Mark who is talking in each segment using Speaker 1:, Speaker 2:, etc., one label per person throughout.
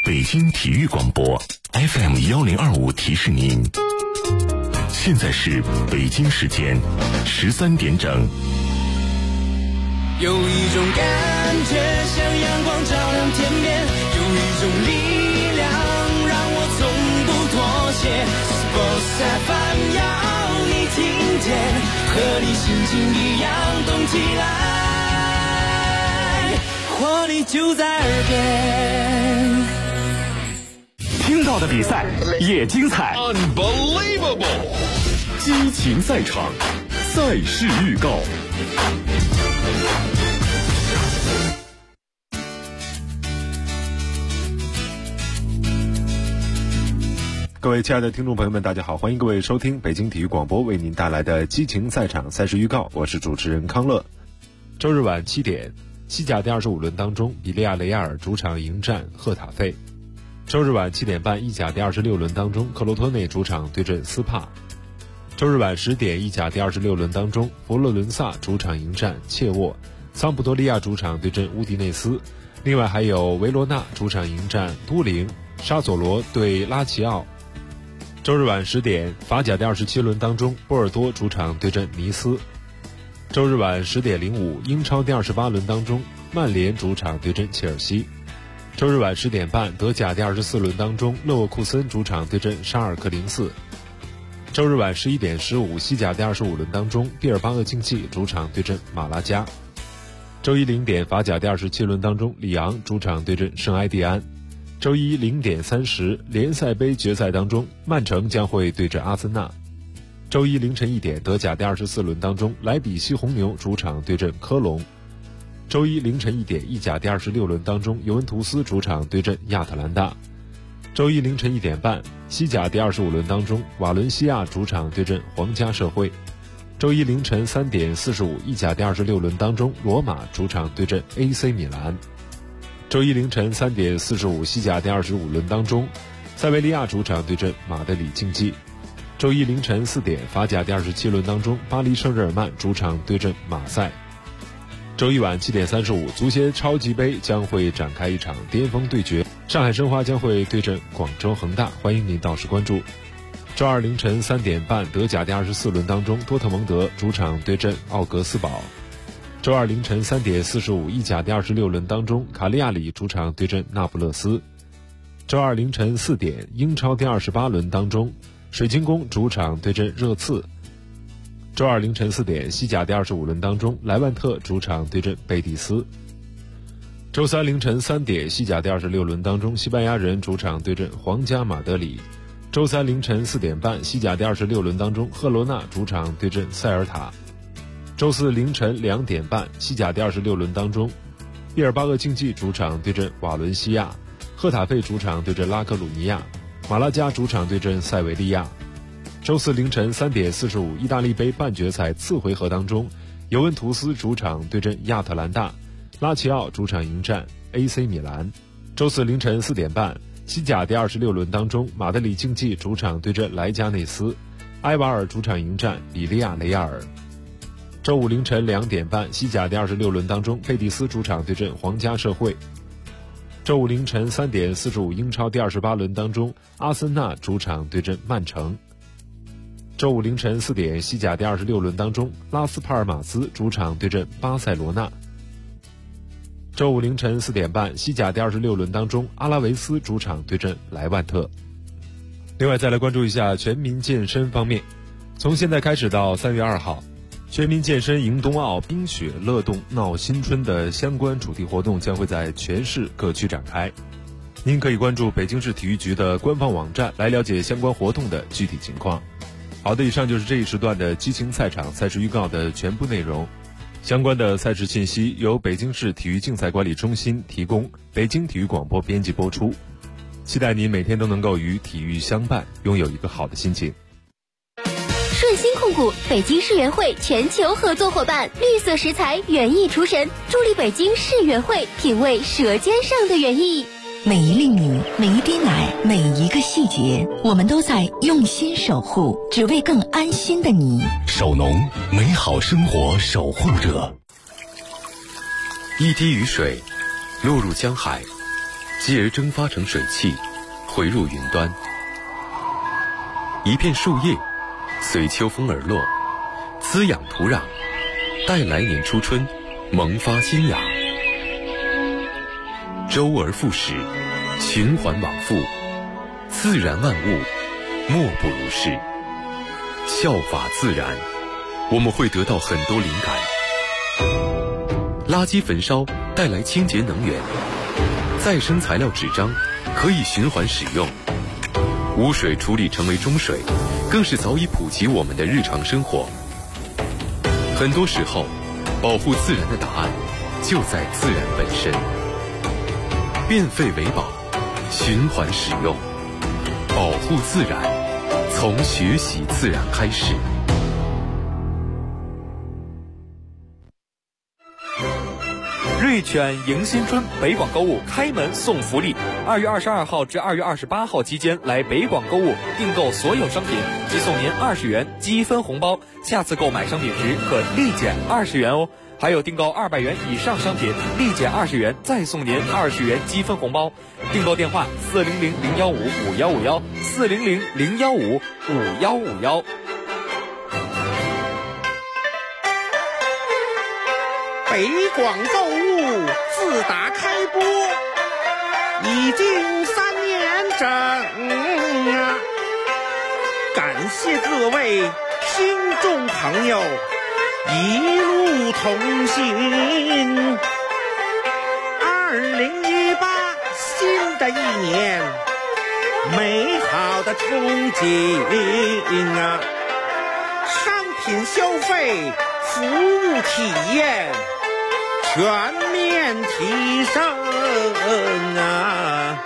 Speaker 1: 北京体育广播 FM1025提示您，现在是北京时间13点整。
Speaker 2: 有一种感觉像阳光照亮天边，有一种力量让我从不妥协。Sports FM 要你听见，和你心情一样动起来，活力就在耳边。
Speaker 3: 听到的比赛也精彩
Speaker 1: Unbelievable， 激情赛场，赛事预告。
Speaker 4: 各位亲爱的听众朋友们，大家好，欢迎各位收听北京体育广播为您带来的激情赛场赛事预告，我是主持人康乐。
Speaker 5: 周日晚7点，西甲第25轮当中，比利亚雷亚尔主场迎战赫塔费。周日晚7点半，意甲第26轮当中，克罗托内主场对阵斯帕。周日晚10点，意甲第26轮当中，佛罗伦萨主场迎战切沃，桑普多利亚主场对阵乌迪内斯。另外还有维罗纳主场迎战都灵，沙佐罗对拉齐奥。周日晚10点，法甲第27轮当中，波尔多主场对阵尼斯。周日晚10点05，英超第28轮当中，曼联主场对阵切尔西。周日晚10点半，德甲第24轮当中，勒沃库森主场对阵沙尔克04。周日晚11点15，西甲第25轮当中，毕尔巴鄂竞技主场对阵马拉加。周一0点，法甲第27轮当中，里昂主场对阵圣埃蒂安。周一0点30，联赛杯决赛当中，曼城将会对阵阿森纳。周一凌晨1点，德甲第24轮当中，莱比锡红牛主场对阵科隆。周一凌晨1点，意甲第26轮当中，尤文图斯主场对阵亚特兰大。周一凌晨1点半，西甲第25轮当中，瓦伦西亚主场对阵皇家社会。周一凌晨3点45，意甲第26轮当中，罗马主场对阵 AC 米兰。周一凌晨3点45，西甲第25轮当中，塞维利亚主场对阵马德里竞技。周一凌晨4点，法甲第27轮当中，巴黎圣日耳曼主场对阵马赛。周一晚7点35，足协超级杯将会展开一场巅峰对决，上海申花将会对阵广州恒大，欢迎您到时关注。周二凌晨3点半，德甲第24轮当中，多特蒙德主场对阵奥格斯堡。周二凌晨3点45，意甲第26轮当中，卡利亚里主场对阵那不勒斯。周二凌晨4点，英超第28轮当中，水晶宫主场对阵热刺。周二凌晨4点，西甲第25轮当中，莱万特主场对阵贝蒂斯。周三凌晨3点，西甲第26轮当中，西班牙人主场对阵皇家马德里。周三凌晨4点半，西甲第26轮当中，赫罗纳主场对阵塞尔塔。周四凌晨2点半，西甲第26轮当中，毕尔巴鄂竞技主场对阵瓦伦西亚，赫塔费主场对阵拉克鲁尼亚，马拉加主场对阵塞维利亚。周四凌晨3点45，意大利杯半决赛次回合当中，尤文图斯主场对阵亚特兰大，拉齐奥主场迎战 AC 米兰。周四凌晨4点半，西甲第26轮当中，马德里竞技主场对阵莱加内斯，埃瓦尔主场迎战比利亚雷亚尔。周五凌晨2点半，西甲第26轮当中，贝蒂斯主场对阵皇家社会。周五凌晨3点45，英超第28轮当中，阿森纳主场对阵曼城。周五凌晨4点，西甲第26轮当中，拉斯帕尔马斯主场对阵巴塞罗那。周五凌晨4点半，西甲第26轮当中，阿拉维斯主场对阵莱万特。另外再来关注一下全民健身方面，从现在开始到3月2号，全民健身迎冬奥，冰雪乐动闹新春的相关主题活动将会在全市各区展开。您可以关注北京市体育局的官方网站来了解相关活动的具体情况。好的，以上就是这一时段的激情赛场赛事预告的全部内容。相关的赛事信息由北京市体育竞赛管理中心提供，北京体育广播编辑播出。期待您每天都能够与体育相伴，拥有一个好的心情。
Speaker 6: 顺鑫控股北京世园会全球合作伙伴，绿色食材园艺厨神，助力北京世园会品味舌尖上的园艺。
Speaker 7: 每一粒米，每一滴奶，每一个细节，我们都在用心守护，只为更安心的你。
Speaker 1: 守农，美好生活守护者。
Speaker 8: 一滴雨水落入江海， 继而蒸发成水汽，回入云端。一片树叶随秋风而落，滋养土壤，待来年初春萌发新芽。周而复始，循环往复，自然万物莫不如是。效法自然，我们会得到很多灵感。垃圾焚烧带来清洁能源，再生材料纸张可以循环使用，污水处理成为中水，更是早已普及我们的日常生活。很多时候，保护自然的答案就在自然本身。变废为宝，循环使用，保护自然，从学习自然开始。
Speaker 3: 瑞犬迎新春北广购物开门送福利，2月22号至2月28号期间来北广购物订购所有商品，即送您20元积分红包，下次购买商品时可立减20元哦。还有订购200元以上商品，立减20元，再送您20元积分红包。订购电话400-015-5151，400-015-5151。
Speaker 9: 北广购物自打开播已经3年整啊！感谢各位听众朋友一路同行。2018新的一年，美好的憧憬啊！商品消费，服务体验全面提升啊！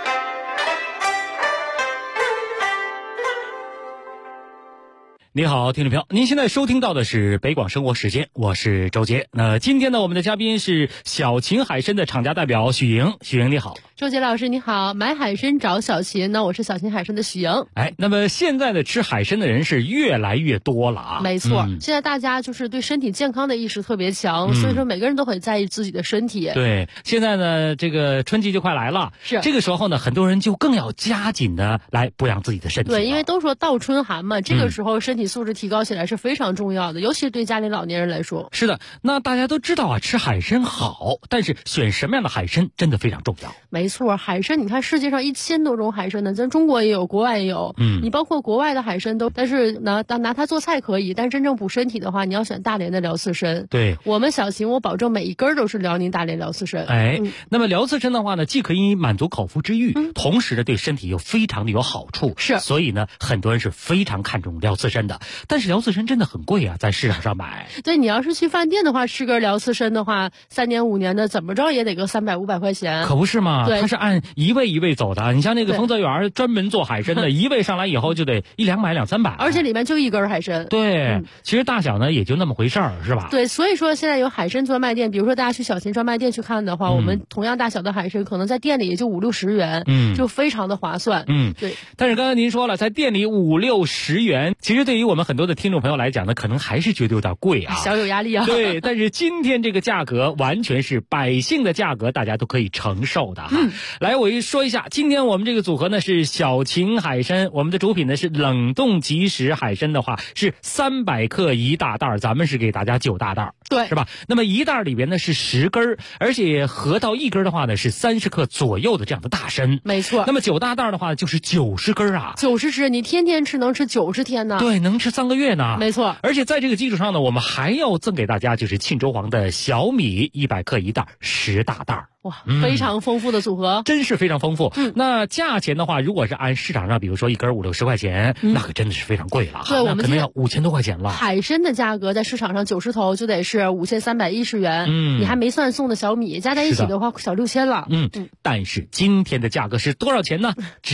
Speaker 10: 你好，听众朋友，您现在收听到的是北广生活时间，我是周杰。今天呢，我们的嘉宾是小秦海参的厂家代表许莹。许莹你好。
Speaker 11: 周杰老师你好，买海参找小秦，那我是小秦海参的许莹。
Speaker 10: 那么现在的吃海参的人是越来越多了啊。
Speaker 11: 没错，现在大家就是对身体健康的意识特别强，所以说每个人都很在意自己的身体。
Speaker 10: 对，现在呢，这个春季就快来了，
Speaker 11: 是
Speaker 10: 这个时候呢，很多人就更要加紧的来补养自己的身体。
Speaker 11: 对，因为都说倒春寒嘛，这个时候身体素质提高起来是非常重要的，尤其是对家里老年人来说。
Speaker 10: 是的，那大家都知道啊，吃海参好，但是选什么样的海参真的非常重要。
Speaker 11: 没错，海参你看世界上1000多种海参呢，咱中国也有，国外也有。你包括国外的海参都，但是拿它做菜可以，但是真正补身体的话，你要选大连的辽刺参。
Speaker 10: 对，
Speaker 11: 我们小秦，我保证每一根都是辽宁大连辽刺参。
Speaker 10: 那么辽刺参的话呢，既可以满足口腹之欲，同时呢对身体又非常的有好处。
Speaker 11: 是，
Speaker 10: 所以呢很多人是非常看重辽刺参的。但是辽刺参真的很贵啊，在市场上买。
Speaker 11: 对，你要是去饭店的话，吃根辽刺参的话，3年5年的怎么着也得个300-500块钱。
Speaker 10: 可不是嘛？
Speaker 11: 对，
Speaker 10: 它是按一位一位走的。你像那个丰泽园专门做海参的，一位上来以后就得100-200-300，
Speaker 11: 而且里面就一根海参。
Speaker 10: 对，其实大小呢也就那么回事儿，是吧？
Speaker 11: 对，所以说现在有海参专卖店，比如说大家去小秦专卖店去看的话，我们同样大小的海参可能在店里也就50-60元，就非常的划算。对。
Speaker 10: 但是刚才您说了，在店里50-60元，其实对于我们很多的听众朋友来讲呢，可能还是觉得有点贵啊，
Speaker 11: 小有压力啊。
Speaker 10: 对，但是今天这个价格完全是百姓的价格，大家都可以承受的哈。来，我说一下，今天我们这个组合呢是小秦海参，我们的主品呢是冷冻即食海参的话是300克1大袋，咱们是给大家9大袋，
Speaker 11: 对，
Speaker 10: 是吧？那么1袋里边呢是10根，而且合到1根的话呢是30克左右的这样的大参。
Speaker 11: 没错。
Speaker 10: 那么9大袋的话就是90根啊
Speaker 11: ，90只，你天天吃能吃90天呢。
Speaker 10: 对，能吃3个月呢。
Speaker 11: 没错。
Speaker 10: 而且在这个基础上呢，我们还要赠给大家就是沁州黄的小米100克1袋10大袋。
Speaker 11: 哇，非常丰富的组合，
Speaker 10: 真是非常丰富。那价钱的话，如果是按市场上，比如说1根50-60块钱，那可真的是非常贵了。
Speaker 11: 对，我们
Speaker 10: 可能要5000多块钱了。
Speaker 11: 海参的价格在市场上90头就得是5310元，你还没算送的小米，加在一起的话小6000了。
Speaker 10: 但是今天的价格是多少钱呢？只要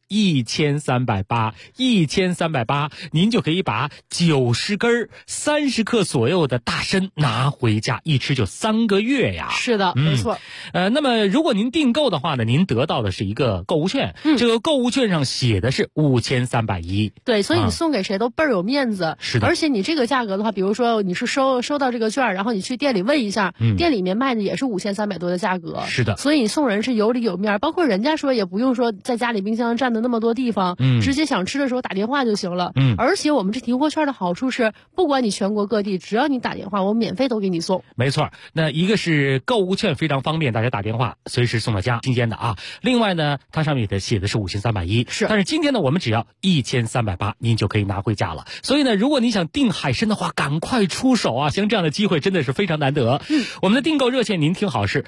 Speaker 10: 1380，1380，您就可以把90根30克左右的大参拿回家，一吃就3个月呀。
Speaker 11: 是的，没错。
Speaker 10: 那么如果您订购的话呢，您得到的是一个购物券，这个购物券上写的是5310。
Speaker 11: 对，所以你送给谁都倍儿有面子。
Speaker 10: 是的。
Speaker 11: 而且你这个价格的话，比如说你是收到这个券，然后你去店里问一下，店里面卖的也是5300多的价格。
Speaker 10: 是的。
Speaker 11: 所以你送人是有理有面，包括人家说也不用说在家里冰箱占的那么多地方，直接想吃的时候打电话就行了。而且我们这提货券的好处是，不管你全国各地，只要你打电话，我免费都给你送。
Speaker 10: 没错，那一个是购物券非常方便，大家打电话随时送到家，今天的啊。另外呢，它上面写的是5310，
Speaker 11: 是。
Speaker 10: 但是今天呢，我们只要1380，您就可以拿回家了。所以呢，如果你想订海参的话，赶快出手啊！像这样的机会真的是非常难得。我们的订购热线您听好是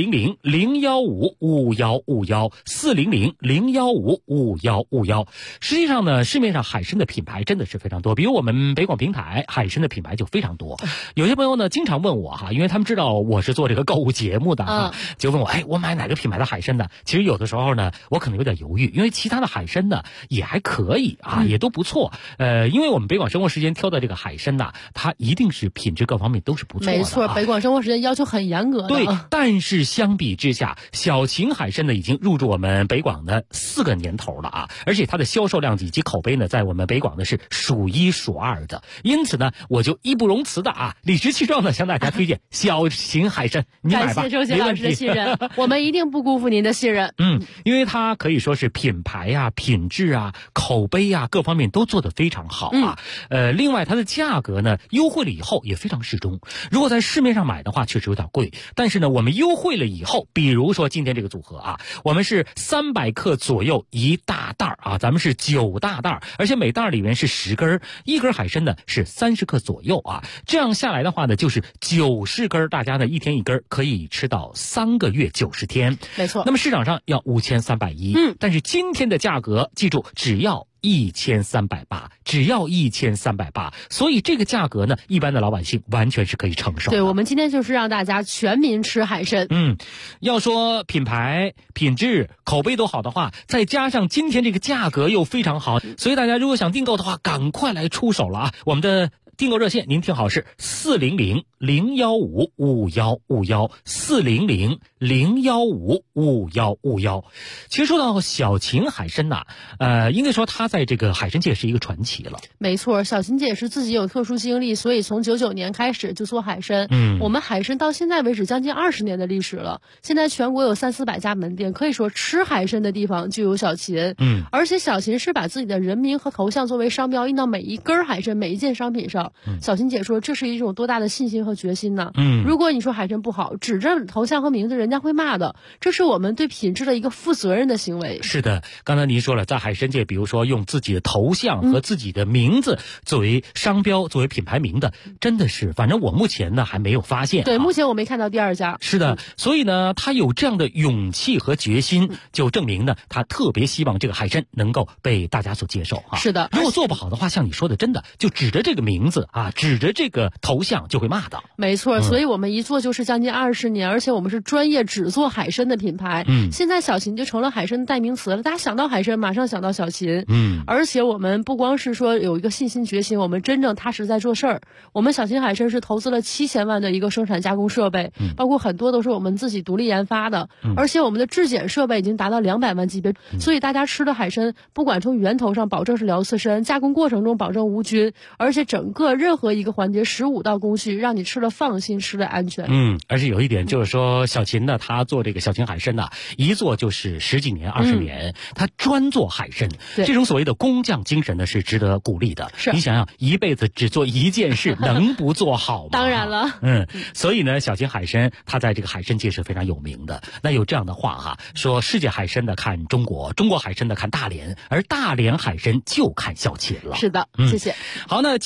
Speaker 10: 400-015-5151，400-015-5151。实际上呢，市面上海参的品牌真的是非常多，比如我们北广平台海参的品牌就非常多。有些朋友呢经常问我哈，因为他们知道我是做这个购物节目的就问我，我买哪个品牌的海参呢？其实有的时候呢，我可能有点犹豫，因为其他的海参呢也还可以啊，也都不错。因为我们北广生活时间挑的这个海参呢，它一定是品质各方面都是不错的。
Speaker 11: 没错，北广生活时间要求很严格的。
Speaker 10: 对，但是相比之下，小秦海参呢已经入驻我们北广的4个年头了啊，而且它的销售量以及口碑呢，在我们北广呢是数1数2的。因此呢，我就义不容辞的理直气壮的向大家推荐小秦海参，你买吧。
Speaker 11: 感谢周杰老师的信任，我们一定不辜负您的信任。
Speaker 10: 因为它可以说是品牌啊、品质啊、口碑啊各方面都做得非常好啊。另外它的价格呢优惠了以后也非常适中。如果在市面上买的话，确实有点贵，但是呢，我们优惠了以后，比如说今天这个组合我们是300克左右一大袋咱们是9大袋，而且每袋里面是10根，一根海参呢是30克左右这样下来的话呢，就是90根，大家呢一天一根，可以吃到3个月90天。
Speaker 11: 没错。
Speaker 10: 那么市场上要5310，但是今天的价格记住只要1380，只要1380，所以这个价格呢，一般的老百姓完全是可以承受的。
Speaker 11: 对，我们今天就是让大家全民吃海参。
Speaker 10: 要说品牌、品质、口碑都好的话，再加上今天这个价格又非常好，所以大家如果想订购的话，赶快来出手了我们的订购热线您听好是400-015-5151，400-015-5151。其实说到小秦海参应该说他在这个海参界是一个传奇了。
Speaker 11: 没错，小秦姐是自己有特殊经历，所以从99年开始就做海参。我们海参到现在为止将近20年的历史了，现在全国有300-400家门店，可以说吃海参的地方就有小秦。而且小秦是把自己的人名和头像作为商标印到每一根海参、每一件商品上。小秦姐说这是一种多大的信心和决心呢？如果你说海参不好，指着头像和名字，人家会骂的。这是我们对品质的一个负责任的行为。
Speaker 10: 是的，刚才您说了，在海参界，比如说用自己的头像和自己的名字作为商标、作为品牌名的，真的是，反正我目前呢还没有发现。
Speaker 11: 对，目前我没看到第2家。
Speaker 10: 是的，所以呢，他有这样的勇气和决心，就证明呢，他特别希望这个海参能够被大家所接受
Speaker 11: 是的，
Speaker 10: 如果做不好的话，像你说的，真的就指着这个名字指着这个头像就会骂的。
Speaker 11: 没错，所以我们一做就是将近20年，而且我们是专业只做海参的品牌。现在小秦就成了海参的代名词了，大家想到海参马上想到小秦。而且我们不光是说有一个信心决心，我们真正踏实在做事儿。我们小秦海参是投资了7000万的一个生产加工设备，包括很多都是我们自己独立研发的，而且我们的质检设备已经达到200万级别，所以大家吃的海参不管从源头上保证是辽刺参，加工过程中保证无菌，而且整个任何一个环节15道工序，让你吃了放心，吃了安全。
Speaker 10: 而且有一点就是说，小秦呢，他做这个小秦海参一做就是10几年、20年，他专做海参，这种所谓的工匠精神呢是值得鼓励的。你想想，一辈子只做一件事，能不做好吗？
Speaker 11: 当然了。
Speaker 10: 所以呢，小秦海参他在这个海参界是非常有名的。那有这样的话说世界海参的看中国，中国海参的看大连，而大连海参就看小秦了。
Speaker 11: 是的，谢谢。
Speaker 10: 好，那今天呢，我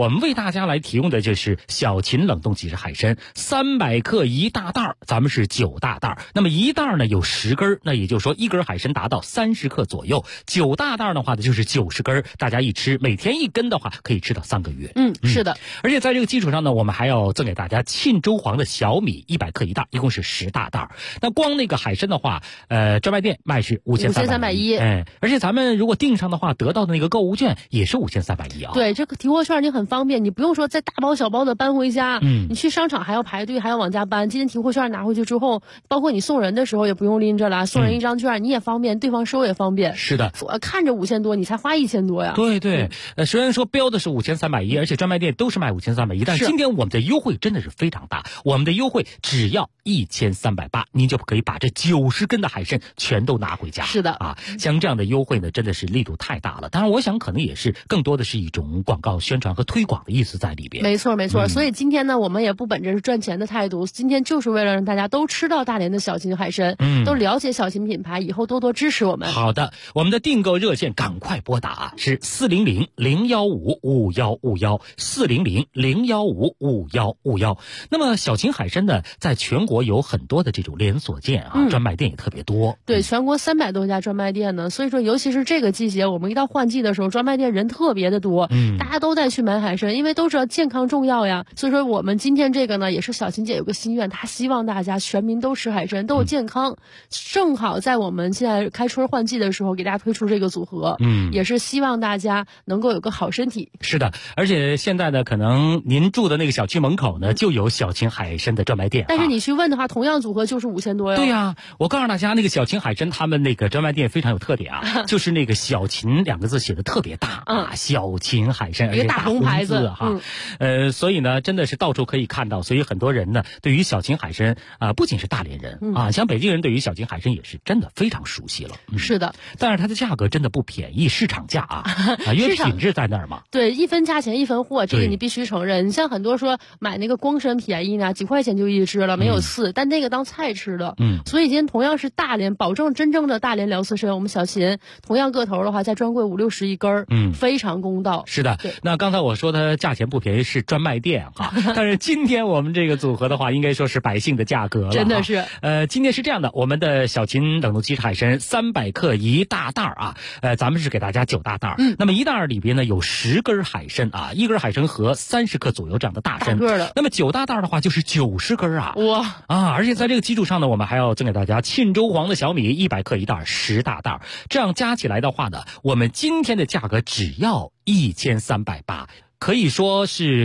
Speaker 10: 我们为大家来提供的就是小秦冷冻即食海参，300克1大袋，咱们是9大袋。那么1袋呢有10根，那也就是说1根海参达到30克左右，9大袋的话呢就是90根，大家一吃，每天1根的话可以吃到3个月。
Speaker 11: 是的。
Speaker 10: 而且在这个基础上呢，我们还要赠给大家沁州黄的小米100克1袋，一共是10大袋。那光那个海参的话，专卖店卖是5310，而且咱们如果订上的话，得到的那个购物券也是5310啊。
Speaker 11: 对，这个提货券你很方便，你不用说再大包小包的搬回家，你去商场还要排队，还要往家搬。今天提货券拿回去之后，包括你送人的时候也不用拎着了，送人一张券你也方便，对方收也方便。
Speaker 10: 是的，
Speaker 11: 看着5000多，你才花1000多呀。
Speaker 10: 对对，虽然说标的是5310，而且专卖店都是卖5310，但是今天我们的优惠真的是非常大，我们的优惠只要1380，您就可以把这90根的海参全都拿回家。
Speaker 11: 是的
Speaker 10: 啊，像这样的优惠呢，真的是力度太大了。当然，我想可能也是更多的是一种广告宣传和推广的意思在里边。
Speaker 11: 没错没错，所以今天呢，我们也不本着是赚钱的态度，今天就是为了让大家都吃到大连的小秦海参，都了解小秦品牌，以后多多支持我们。
Speaker 10: 好的，我们的订购热线赶快拨打是400-015-5151，400-015-5151。那么小秦海参呢，在全国有很多的这种连锁店啊，专卖店也特别多。
Speaker 11: 对，全国300多家专卖店呢，所以说尤其是这个季节，我们一到换季的时候，专卖店人特别的多，大家都在去买海参，因为都知道健康重要呀。所以说我们今天这个呢，也是小秦姐有个心愿，她希望大家全民都吃海参，都有健康。正好在我们现在开春换季的时候，给大家推出这个组合，也是希望大家能够有个好身体。
Speaker 10: 是的，而且现在呢，可能您住的那个小区门口呢，就有小秦海参的专卖店，
Speaker 11: 但是你去问的话，同样组合就是5000多哟。
Speaker 10: 对呀，我告诉大家，那个小秦海参他们那个专卖店非常有特点啊，就是那个小秦2个字写的特别大啊，小秦海参，
Speaker 11: 一个大红牌子
Speaker 10: 哈，所以呢，真的是到处可以看到，所以很多人呢，对于小秦海参不仅是大连人啊，像北京人对于小秦海参也是真的非常熟悉了。
Speaker 11: 是的，
Speaker 10: 但是它的价格真的不便宜，市场价啊，因为品质在那儿嘛。
Speaker 11: 对，一分价钱一分货，这个你必须承认。你像很多说买那个光参便宜呢，几块钱就一只了，没有刺，但那个当菜吃的。所以今天同样是大连，保证真正的大连辽刺参，我们小秦同样个头的话，在专柜50-60一根，非常公道。
Speaker 10: 是的，那刚才我说它价钱不便宜是专卖店哈，但是今天我们这个组合的话，应该说是百姓的价格了。
Speaker 11: 真的是。
Speaker 10: 今天是这样的，我们的小秦冷冻即食海参300克1大袋啊，咱们是给大家9大袋。那么1袋里边呢有10根海参啊，1根海参和30克左右这样的大参。那么9大袋的话就是90根啊。
Speaker 11: 哇
Speaker 10: 啊！而且在这个基础上呢，我们还要赠给大家沁州黄的小米100克1袋，10大袋。这样加起来的话呢，我们今天的价格只要1380。可以说是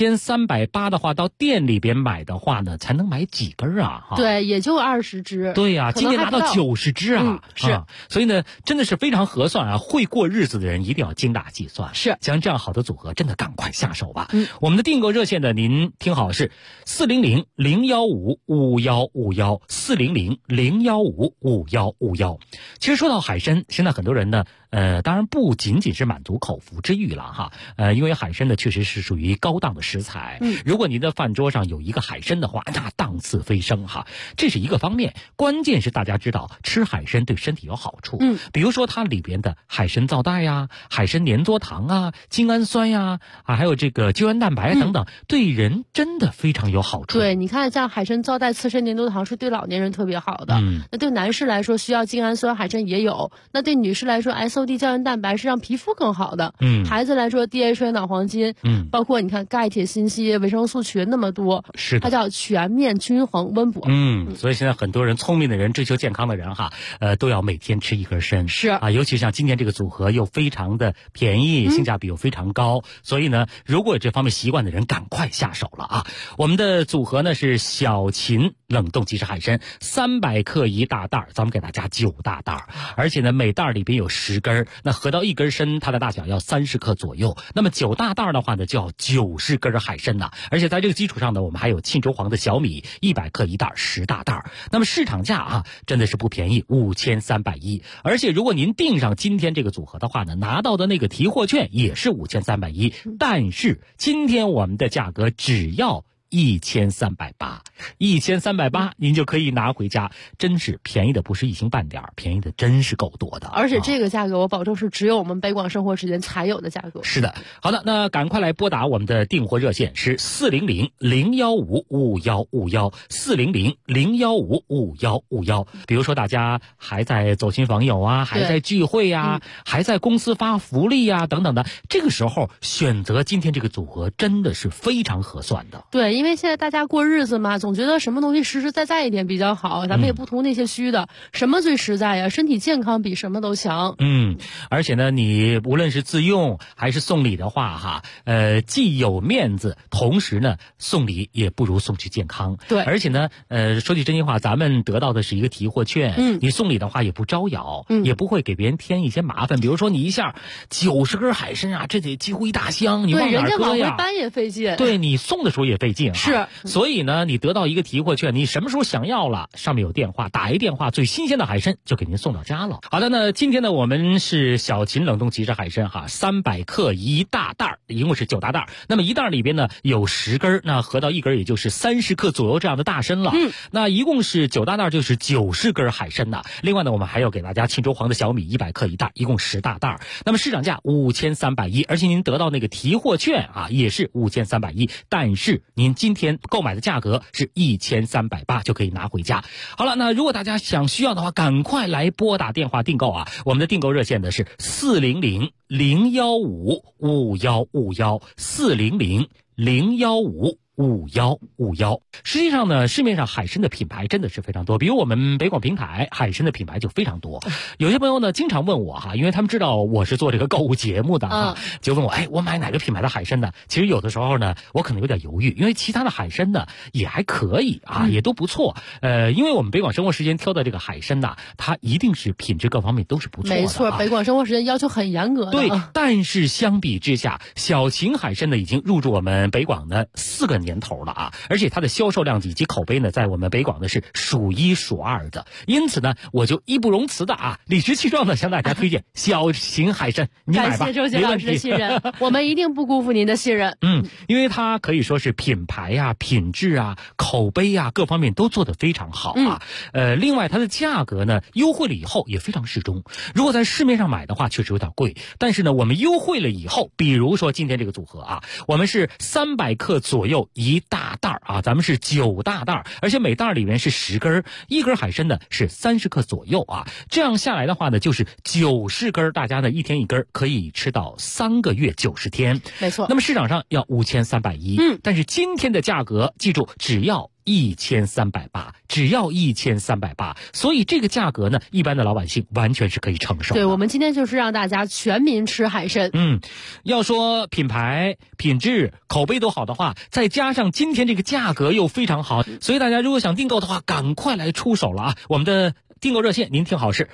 Speaker 10: 1380的话，到店里边买的话呢，才能买几根啊？
Speaker 11: 对，也就20只。
Speaker 10: 对呀，今天拿到90只啊！
Speaker 11: 是，
Speaker 10: 所以呢，真的是非常合算啊！会过日子的人一定要精打细算。
Speaker 11: 是，
Speaker 10: 像这样好的组合，真的赶快下手吧。我们的订购热线呢，您听好是400-015-5151，400-015-5151。其实说到海参，现在很多人呢，当然不仅仅是满足口腹之欲了哈，因为海参呢确实是属于高档的食材。如果您的饭桌上有一个海参的话，那档次飞升哈，这是一个方面。关键是大家知道吃海参对身体有好处，比如说它里边的海参皂带呀、海参粘唑糖啊、精氨酸呀还有这个胶原蛋白等等，对人真的非常有好处。
Speaker 11: 对，你看像海参皂带、刺参粘唑糖是对老年人特别好的，那对男士来说需要精氨酸，海参也有；那对女士来说 SOD 胶原蛋白是让皮肤更好的，孩子来说 DHA 脑黄金，包括你看钙、铁、锌、硒、维生素群那么多，
Speaker 10: 是的，
Speaker 11: 它叫全面均衡温补。
Speaker 10: 所以现在很多人聪明的人、追求健康的人哈，都要每天吃1根参。
Speaker 11: 是
Speaker 10: 啊，尤其像今天这个组合又非常的便宜，性价比又非常高，所以呢，如果有这方面习惯的人，赶快下手了啊！我们的组合呢是小秦冷冻即食海参300克1大袋，咱们给大家9大袋，而且呢每袋里边有10根，那合到1根参，它的大小要30克左右。那么9大袋的话呢，就要90根海参呐，而且在这个基础上呢，我们还有沁州黄的小米100克1袋，10大袋。那么市场价啊，真的是不便宜，5310。而且如果您订上今天这个组合的话呢，拿到的那个提货券也是5310。但是今天我们的价格只要 1380，1380，您就可以拿回家，真是便宜的不是一星半点，便宜的真是够多的。
Speaker 11: 而且这个价格我保证是只有我们北广生活时间才有的价格。
Speaker 10: 是的，好的，那赶快来拨打我们的订货热线是400-015-5551，400-015-5551。比如说大家还在走亲访友啊，还在聚会啊，还在公司发福利啊等等的，这个时候选择今天这个组合真的是非常合算的。
Speaker 11: 对，因为现在大家过日子嘛，总觉得什么东西实实在在一点比较好，咱们也不图那些虚的，什么最实在呀？身体健康比什么都强。
Speaker 10: 而且呢，你无论是自用还是送礼的话哈，既有面子，同时呢送礼也不如送去健康。
Speaker 11: 对，
Speaker 10: 而且呢，说句真心话，咱们得到的是一个提货券，你送礼的话也不招摇，也不会给别人添一些麻烦。比如说你一下90根海参啊，这得几乎一大箱，你往哪搁呀？
Speaker 11: 对，人家往回搬也费劲。
Speaker 10: 对，你送的时候也费劲。
Speaker 11: 是，
Speaker 10: 所以呢，你得到一个提货券，你什么时候想要了，上面有电话，打一电话，最新鲜的海参就给您送到家了。好的，那今天呢，我们是小秦冷冻即食海参哈，300克一大袋，一共是9大袋。那么一袋里边呢有10根，那合到一根也就是30克左右这样的大参了。那一共是9大袋，就是90根海参呐。另外呢，我们还要给大家沁州黄的小米100克一袋，一共10大袋。那么市场价5310，而且您得到那个提货券啊，也是5310，但是您今天购买的价格是1380就可以拿回家。好了，那如果大家需要的话，赶快来拨打电话订购啊！我们的订购热线呢是400-015-5151，400-015-5151。实际上呢，市面上海参的品牌真的是非常多，比如我们北广平台海参的品牌就非常多。有些朋友呢经常问我哈，因为他们知道我是做这个购物节目的哈，就问我，我买哪个品牌的海参呢？其实有的时候呢，我可能有点犹豫，因为其他的海参呢也还可以啊，也都不错。因为我们北广生活时间挑的这个海参呐，它一定是品质各方面都是不错的。
Speaker 11: 没错，北广生活时间要求很严格的。
Speaker 10: 对，但是相比之下，小秦海参呢已经入驻我们北广的4个年头了啊，而且它的销售量以及口碑呢，在我们北广呢是数1数2的。因此呢，我就义不容辞的啊，理直气壮的向大家推荐小秦海参，你买吧，
Speaker 11: 感谢周杰老师的信任，我们一定不辜负您的信任。
Speaker 10: 因为它可以说是品牌啊、品质啊、口碑啊各方面都做得非常好啊。另外它的价格呢优惠了以后也非常适中。如果在市面上买的话，确实有点贵，但是呢，我们优惠了以后，比如说今天这个组合啊，我们是300克左右一大袋啊，咱们是9大袋，而且每袋里面是10根，一根海参呢是30克左右啊。这样下来的话呢，就是90根，大家呢一天一根，可以吃到3个月90天。
Speaker 11: 没错。
Speaker 10: 那么市场上要5310，但是今天的价格，记住只要1380，只要1380，所以这个价格呢，一般的老百姓完全是可以承受的。
Speaker 11: 对，我们今天就是让大家全民吃海参。
Speaker 10: 要说品牌、品质、口碑都好的话，再加上今天这个价格又非常好，所以大家如果想订购的话，赶快来出手了啊！我们的订购热线您听好是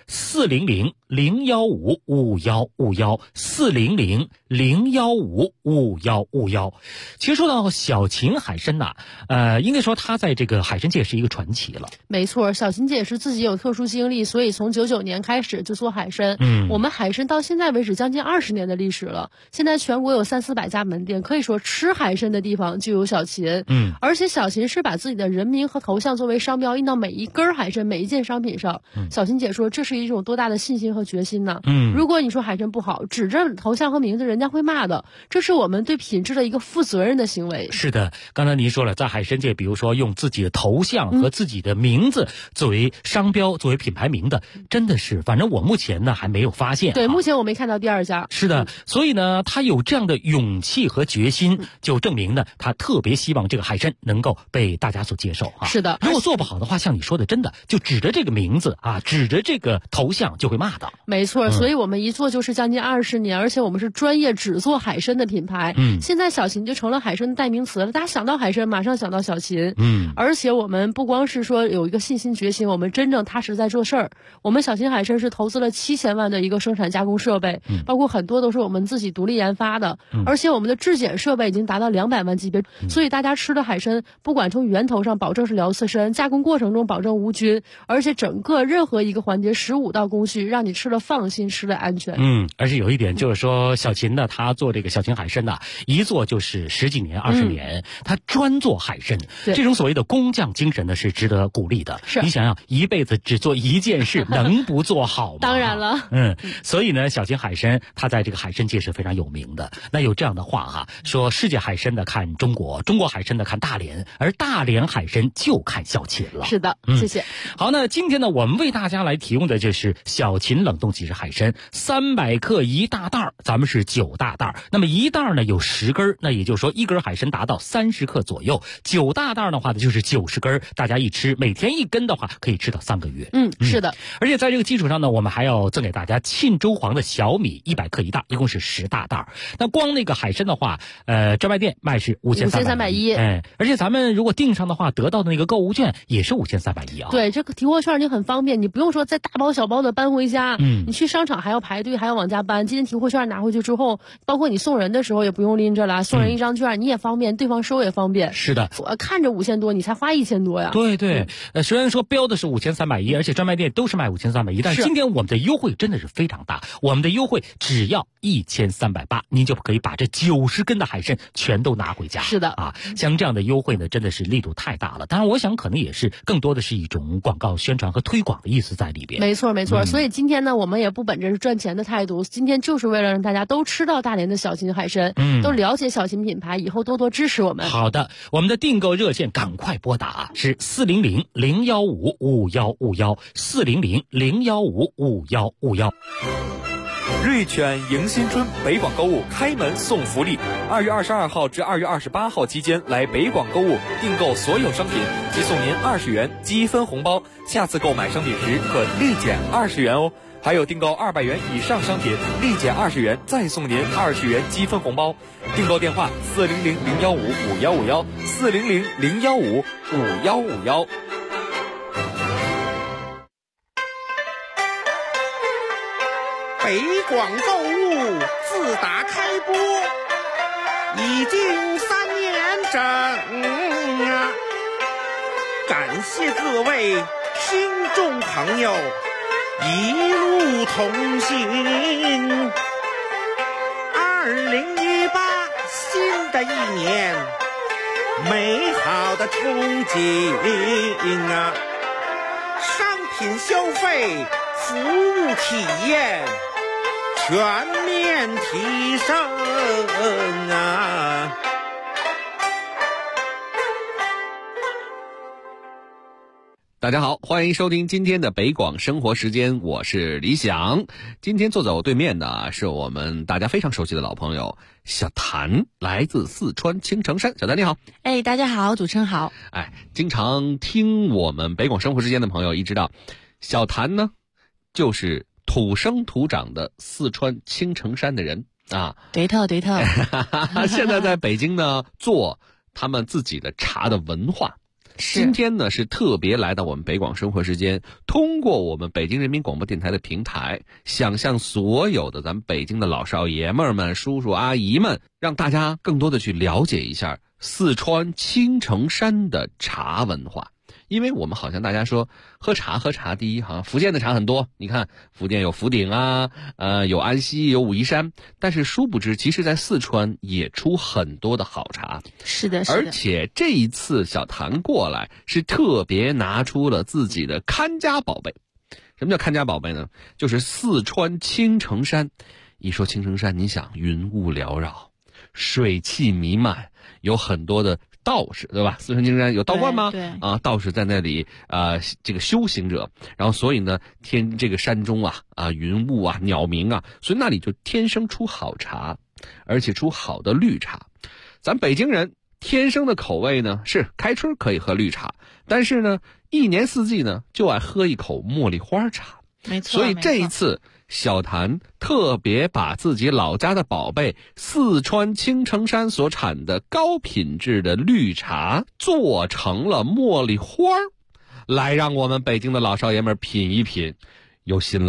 Speaker 10: 400-015-5151，400-015-5151。其实说到小秦海参呐，应该说他在这个海参界是一个传奇了。
Speaker 11: 没错，小秦姐是自己有特殊经历，所以从99年开始就做海参。我们海参到现在为止将近20年的历史了，现在全国有300-400家门店，可以说吃海参的地方就有小秦。而且小秦是把自己的人名和头像作为商标印到每一根海参、每一件商品上。小秦姐说，这是一种多大的信心和决心呢？如果你说海参不好，指着头像和名字，人家会骂的。这是我们对品质的一个负责任的行为。
Speaker 10: 是的，刚才您说了，在海参界，比如说用自己的头像和自己的名字作为商标、作为品牌名的，真的是，反正我目前呢还没有发现。
Speaker 11: 对，目前我没看到第二家。
Speaker 10: 是的，所以呢，他有这样的勇气和决心，就证明呢，他特别希望这个海参能够被大家所接受啊。
Speaker 11: 是的，
Speaker 10: 如果做不好的话，像你说的，真的就指着这个名字啊，指着这个头像就会骂的。
Speaker 11: 没错，所以我们一做就是将近20年，而且我们是专业只做海参的品牌。现在小秦就成了海参的代名词了，大家想到海参马上想到小秦。而且我们不光是说有一个信心决心，我们真正踏实在做事儿。我们小秦海参是投资了7000万的一个生产加工设备，包括很多都是我们自己独立研发的，而且我们的质检设备已经达到200万级别，所以大家吃的海参不管从源头上保证是辽刺参，加工过程中保证无菌，而且整个任何一个环节15道工序让你吃吃了放心，吃了安全。
Speaker 10: 而且有一点就是说，小秦呢，他做这个小秦海参呢，一做就是10几年、20年，他专做海参，这种所谓的工匠精神呢是值得鼓励的。
Speaker 11: 是，
Speaker 10: 你想想，一辈子只做一件事，能不做好吗？
Speaker 11: 当然了，
Speaker 10: 所以呢，小秦海参他在这个海参界是非常有名的。那有这样的话哈，说世界海参的看中国，中国海参的看大连，而大连海参就看小秦了。
Speaker 11: 是的，谢谢。
Speaker 10: 好，那今天呢，我们为大家来提供的就是小秦冷冻即食海参，300克一大袋，咱们是9大袋。那么一袋呢有10根，那也就是说一根海参达到30克左右，9大袋的话呢就是90根，大家一吃，每天1根的话可以吃到3个月。
Speaker 11: 是的。
Speaker 10: 而且在这个基础上呢，我们还要赠给大家沁州黄的小米100克一袋，一共是10大袋。那光那个海参的话，专卖店卖是5310，而且咱们如果订上的话，得到的那个购物券也是5310啊。
Speaker 11: 对，这个提货券你很方便，你不用说再大包小包的搬回家，你去商场还要排队，还要往家搬。今天提货券拿回去之后，包括你送人的时候也不用拎着了，送人一张券，你也方便，对方收也方便。
Speaker 10: 是的，
Speaker 11: 看着5000多，你才花1000多呀。
Speaker 10: 对，虽然说标的是5310，而且专卖店都是卖5310，但是今天我们的优惠真的是非常大，我们的优惠只要1380，您就可以把这90根的海参全都拿回家。
Speaker 11: 是的
Speaker 10: 啊，像这样的优惠呢，真的是力度太大了。当然，我想可能也是更多的是一种广告宣传和推广的意思在里边。
Speaker 11: 没错，所以今天呢，我们也不本着是赚钱的态度，今天就是为了让大家都吃到大连的小秦海参，都了解小秦品牌，以后多多支持我们。
Speaker 10: 好的，我们的订购热线赶快拨打是400-015-5151，400-015-5151。
Speaker 3: 瑞犬迎新春北广购物开门送福利，2月22号至2月28号期间来北广购物订购所有商品，即送您20元积分红包，下次购买商品时可立减20元哦。还有订购200元以上商品，立减20元，再送您20元积分红包。订购电话400-015-5151，400-015-5151。
Speaker 9: 北广购物自打开播已经3年整啊！感谢各位听众朋友一路同行。2018新的一年，美好的憧憬啊！商品消费，服务体验全面提升啊！
Speaker 12: 大家好，欢迎收听今天的北广生活时间，我是李想。今天坐在我对面的是我们大家非常熟悉的老朋友小谭，来自四川青城山。小谭你好。
Speaker 13: 大家好，主持人好。
Speaker 12: 经常听我们北广生活时间的朋友一知道，小谭呢就是土生土长的四川青城山的人啊。
Speaker 13: 对头。
Speaker 12: 现在在北京呢做他们自己的茶的文化。今天呢是特别来到我们北广生活时间，通过我们北京人民广播电台的平台，想向所有的咱们北京的老少爷们们、叔叔阿姨们，让大家更多的去了解一下四川青城山的茶文化。因为我们好像大家说喝茶，第一好像福建的茶很多，你看福建有福鼎啊，有安溪，有武夷山，但是殊不知其实在四川也出很多的好茶。
Speaker 13: 是的。
Speaker 12: 而且这一次小谭过来是特别拿出了自己的看家宝贝。什么叫看家宝贝呢？就是四川青城山。一说青城山，你想云雾缭绕，水汽弥漫，有很多的道士，对吧？四川青城山有道观吗？
Speaker 13: 对
Speaker 12: 道士在那里这个修行者，然后所以呢这个山中云雾啊，鸟鸣啊，所以那里就天生出好茶，而且出好的绿茶。咱北京人天生的口味呢是开春可以喝绿茶，但是呢一年四季呢就爱喝一口茉莉花茶。
Speaker 13: 没错。
Speaker 12: 所以这一次小谭特别把自己老家的宝贝四川青城山所产的高品质的绿茶做成了茉莉花，来让我们北京的老少爷们品一品。有心了，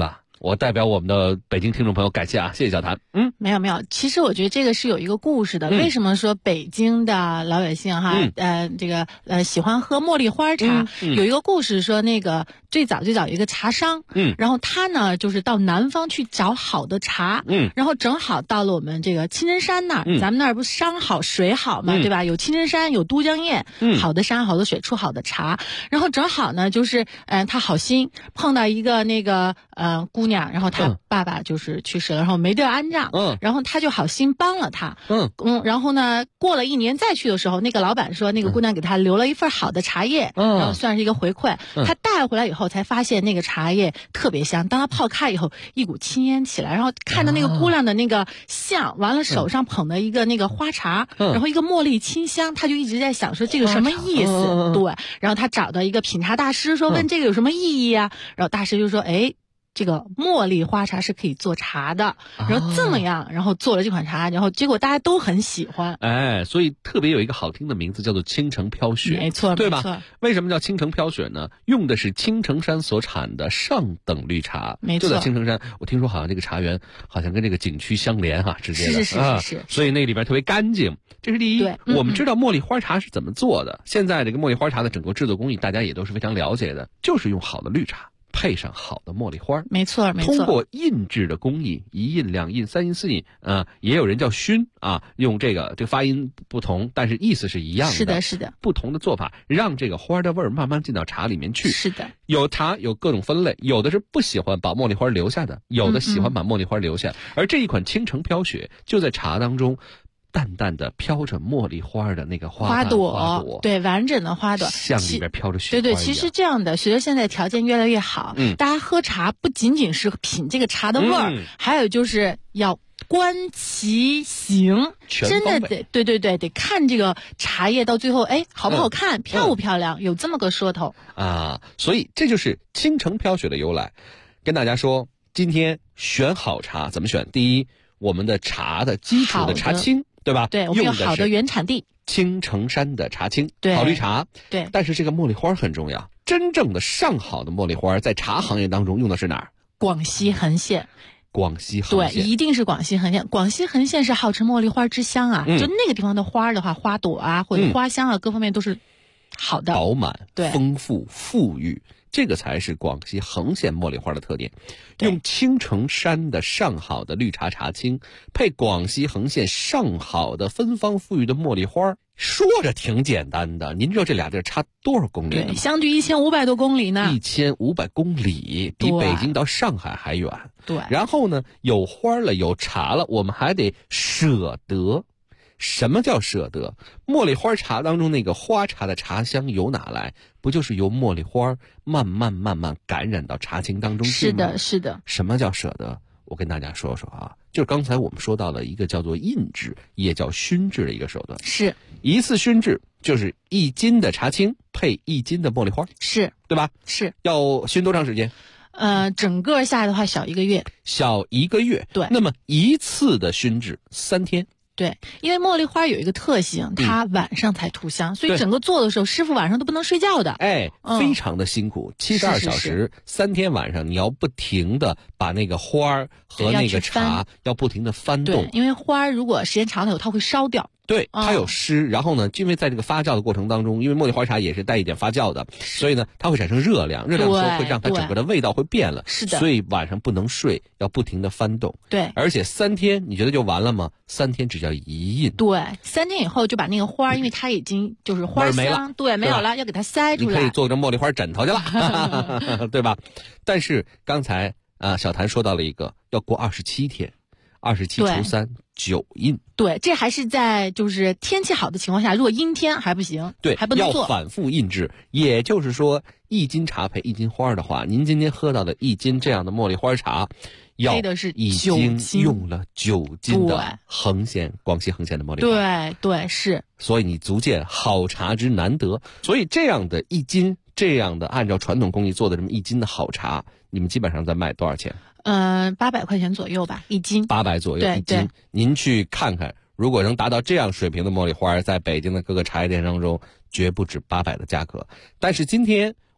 Speaker 12: 我代表我们的北京听众朋友感谢啊，谢谢小谭。
Speaker 13: 没有，其实我觉得这个是有一个故事的。为什么说北京的老百姓喜欢喝茉莉花茶？有一个故事说，那个最早有一个茶商，然后他呢就是到南方去找好的茶，然后正好到了我们这个青城山那儿，咱们那儿不山好水好嘛，对吧？有青城山，有都江堰，好的山好的水出好的茶，然后正好呢就是他好心碰到一个那个姑娘，然后他爸爸就是去世了，然后没地儿安葬，然后他就好心帮了他，然后呢过了1年再去的时候，那个老板说那个姑娘给他留了一份好的茶叶，然后算是一个回馈，他带回来以后才发现那个茶叶特别香，当他泡开以后一股青烟起来，然后看到那个姑娘的那个像，完了手上捧的一个那个花茶，然后一个茉莉清香，他就一直在想说这个什么意思，对，然后他找到一个品茶大师说问这个有什么意义啊，然后大师就说这个茉莉花茶是可以做茶的，然后这么样，然后做了这款茶，然后结果大家都很喜欢。
Speaker 12: 所以特别有一个好听的名字叫做青城飘雪，
Speaker 13: 没错，
Speaker 12: 对吧？为什么叫青城飘雪呢？用的是青城山所产的上等绿茶，
Speaker 13: 没错，
Speaker 12: 就在青城山。我听说好像这个茶园好像跟这个景区相连直接的，
Speaker 13: 是，
Speaker 12: 所以那里边特别干净，这是第一。我们知道茉莉花茶是怎么做的，现在这个茉莉花茶的整个制作工艺大家也都是非常了解的，就是用好的绿茶配上好的茉莉花，
Speaker 13: 没错。
Speaker 12: 通过印制的工艺，1印、2印、3印、4印，也有人叫熏啊，用这个发音不同，但是意思是一样的。
Speaker 13: 是的。
Speaker 12: 不同的做法，让这个花的味儿慢慢进到茶里面去。
Speaker 13: 是的。
Speaker 12: 有茶有各种分类，有的是不喜欢把茉莉花留下的，有的喜欢把茉莉花留下。而这一款青城飘雪就在茶当中。淡淡的飘着茉莉花的那个花朵，
Speaker 13: 对，完整的花朵，
Speaker 12: 像里边飘着雪花。
Speaker 13: 对，其实这样的，随着现在条件越来越好，大家喝茶不仅仅是品这个茶的味儿，还有就是要观其形，真的得看这个茶叶到最后，好不好看，漂不漂亮，有这么个说头
Speaker 12: 啊。所以这就是青城飘雪的由来。跟大家说，今天选好茶怎么选？第一，我们的茶的基础的茶青。对吧？
Speaker 13: 对，我们有好的原产地，
Speaker 12: 青城山的茶青，
Speaker 13: 对，
Speaker 12: 好绿茶，
Speaker 13: 对。
Speaker 12: 但是这个茉莉花很重要，真正的上好的茉莉花，在茶行业当中用的是哪儿？
Speaker 13: 广西横县。
Speaker 12: 广西横县，
Speaker 13: 对，一定是广西横县。广西横县是号称茉莉花之乡啊，就那个地方的花的话，花朵啊或者花香啊，各方面都是好的，
Speaker 12: 饱满、
Speaker 13: 对，
Speaker 12: 丰富、富裕。这个才是广西横县茉莉花的特点，用青城山的上好的绿茶茶青，配广西横县上好的芬芳馥郁的茉莉花，说着挺简单的。您知道这俩地儿差多少公里呢？
Speaker 13: 对，相距1500多公里呢。
Speaker 12: 1500公里，比北京到上海还远。
Speaker 13: 对。
Speaker 12: 然后呢，有花了，有茶了，我们还得舍得。什么叫舍得？茉莉花茶当中那个花茶的茶香由哪来？不就是由茉莉花慢慢感染到茶青当中去吗？
Speaker 13: 是的。
Speaker 12: 什么叫舍得？我跟大家说说啊，就是刚才我们说到了一个叫做印制，也叫熏制的一个手段。
Speaker 13: 是
Speaker 12: 一次熏制就是1斤的茶青配1斤的茉莉花，
Speaker 13: 是
Speaker 12: 对吧？
Speaker 13: 是。
Speaker 12: 要熏多长时间？
Speaker 13: 整个下来的话小1个月。
Speaker 12: 小1个月。
Speaker 13: 对。
Speaker 12: 那么一次的熏制3天。
Speaker 13: 对，因为茉莉花有一个特性，它晚上才吐香，所以整个做的时候，师傅晚上都不能睡觉的。
Speaker 12: 非常的辛苦，72小时，3天晚上你要不停的把那个花和那个茶要不停的翻动。
Speaker 13: 对，因为花如果时间长了以后，它会烧掉。
Speaker 12: 对，它有湿，然后呢，因为在这个发酵的过程当中，因为茉莉花茶也是带一点发酵的，所以呢，它会产生热量，热量的时候会让它整个的味道会变了。
Speaker 13: 是的。
Speaker 12: 所以晚上不能睡，要不停的翻动。
Speaker 13: 对。
Speaker 12: 而且3天，你觉得就完了吗？3天只叫1印。
Speaker 13: 对，3天以后就把那个花，因为它已经就是花香，没有了，要给它筛出来。
Speaker 12: 你可以做成茉莉花枕头去了，对吧？但是刚才小谭说到了一个，要过27天。27除3 9印。
Speaker 13: 对，这还是在就是天气好的情况下，如果阴天还不行，
Speaker 12: 对，
Speaker 13: 还不能做。
Speaker 12: 要反复印制，也就是说1斤茶配1斤花的话，您今天喝到的1斤这样的茉莉花茶，要已经用了9斤的广西横县的茉莉花。
Speaker 13: 对，是。
Speaker 12: 所以你足见好茶之难得。所以这样的1斤，这样的按照传统工艺做的这么1斤的好茶，你们基本上在卖多少钱
Speaker 13: ？800块钱左右吧，1斤。
Speaker 12: 800左右1斤。您去看看，如果能达到这样水平的茉莉花，在北京的各个茶叶店当中，绝不止800的价格。但是今天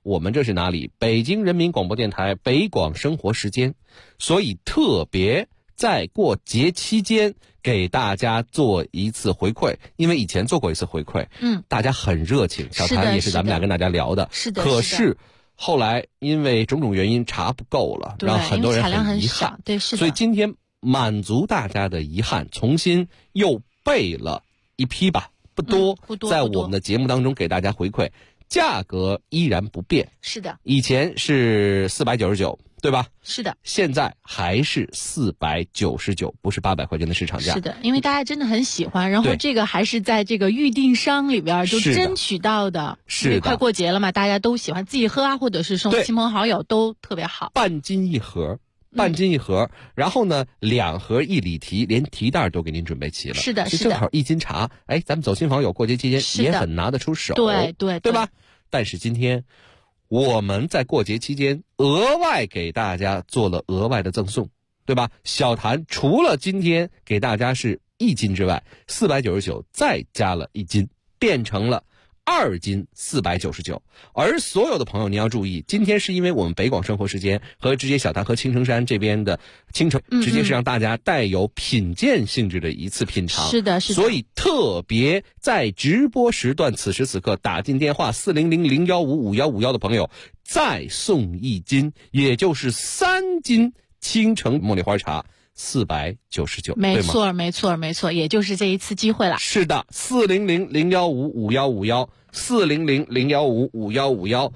Speaker 12: 我们这是哪里？北京人民广播电台北广生活时间，所以特别在过节期间给大家做一次回馈，因为以前做过一次回馈，大家很热情，小谭也是咱们俩跟大家聊的，
Speaker 13: 是的。
Speaker 12: 可是后来因为种种原因茶不够了，让很多人很遗憾，
Speaker 13: 对，是的。
Speaker 12: 所以今天满足大家的遗憾，重新又备了一批吧，不多，在我们的节目当中给大家回馈，价格依然不变，
Speaker 13: 是的，
Speaker 12: 以前是499，对吧？
Speaker 13: 是的，
Speaker 12: 现在还是499，不是800块钱的市场价。
Speaker 13: 是的，因为大家真的很喜欢，然后这个还是在这个预定商里边就争取到的。
Speaker 12: 是的，
Speaker 13: 快过节了嘛，大家都喜欢自己喝啊，或者是送亲朋好友都特别好。
Speaker 12: 半斤一盒。然后呢，2盒1里提，连提袋都给您准备齐了。
Speaker 13: 是的，
Speaker 12: 正好1斤茶，咱们走亲访友过节期间也很拿得出手，对吧？但是今天我们在过节期间额外给大家做了额外的赠送，对吧？小谭除了今天给大家是1斤之外，499再加了1斤，变成了2斤499，而所有的朋友您要注意，今天是因为我们北广生活时间和直接小谭和青城山这边的青城，直接是让大家带有品鉴性质的一次品尝，
Speaker 13: 是的，
Speaker 12: 所以特别在直播时段此时此刻打进电话400-015-5151的朋友，再送1斤，也就是3斤青城茉莉花茶。499，
Speaker 13: 没错，也就是这一次机会了。
Speaker 12: 是的，400-015-5151 400-015-5151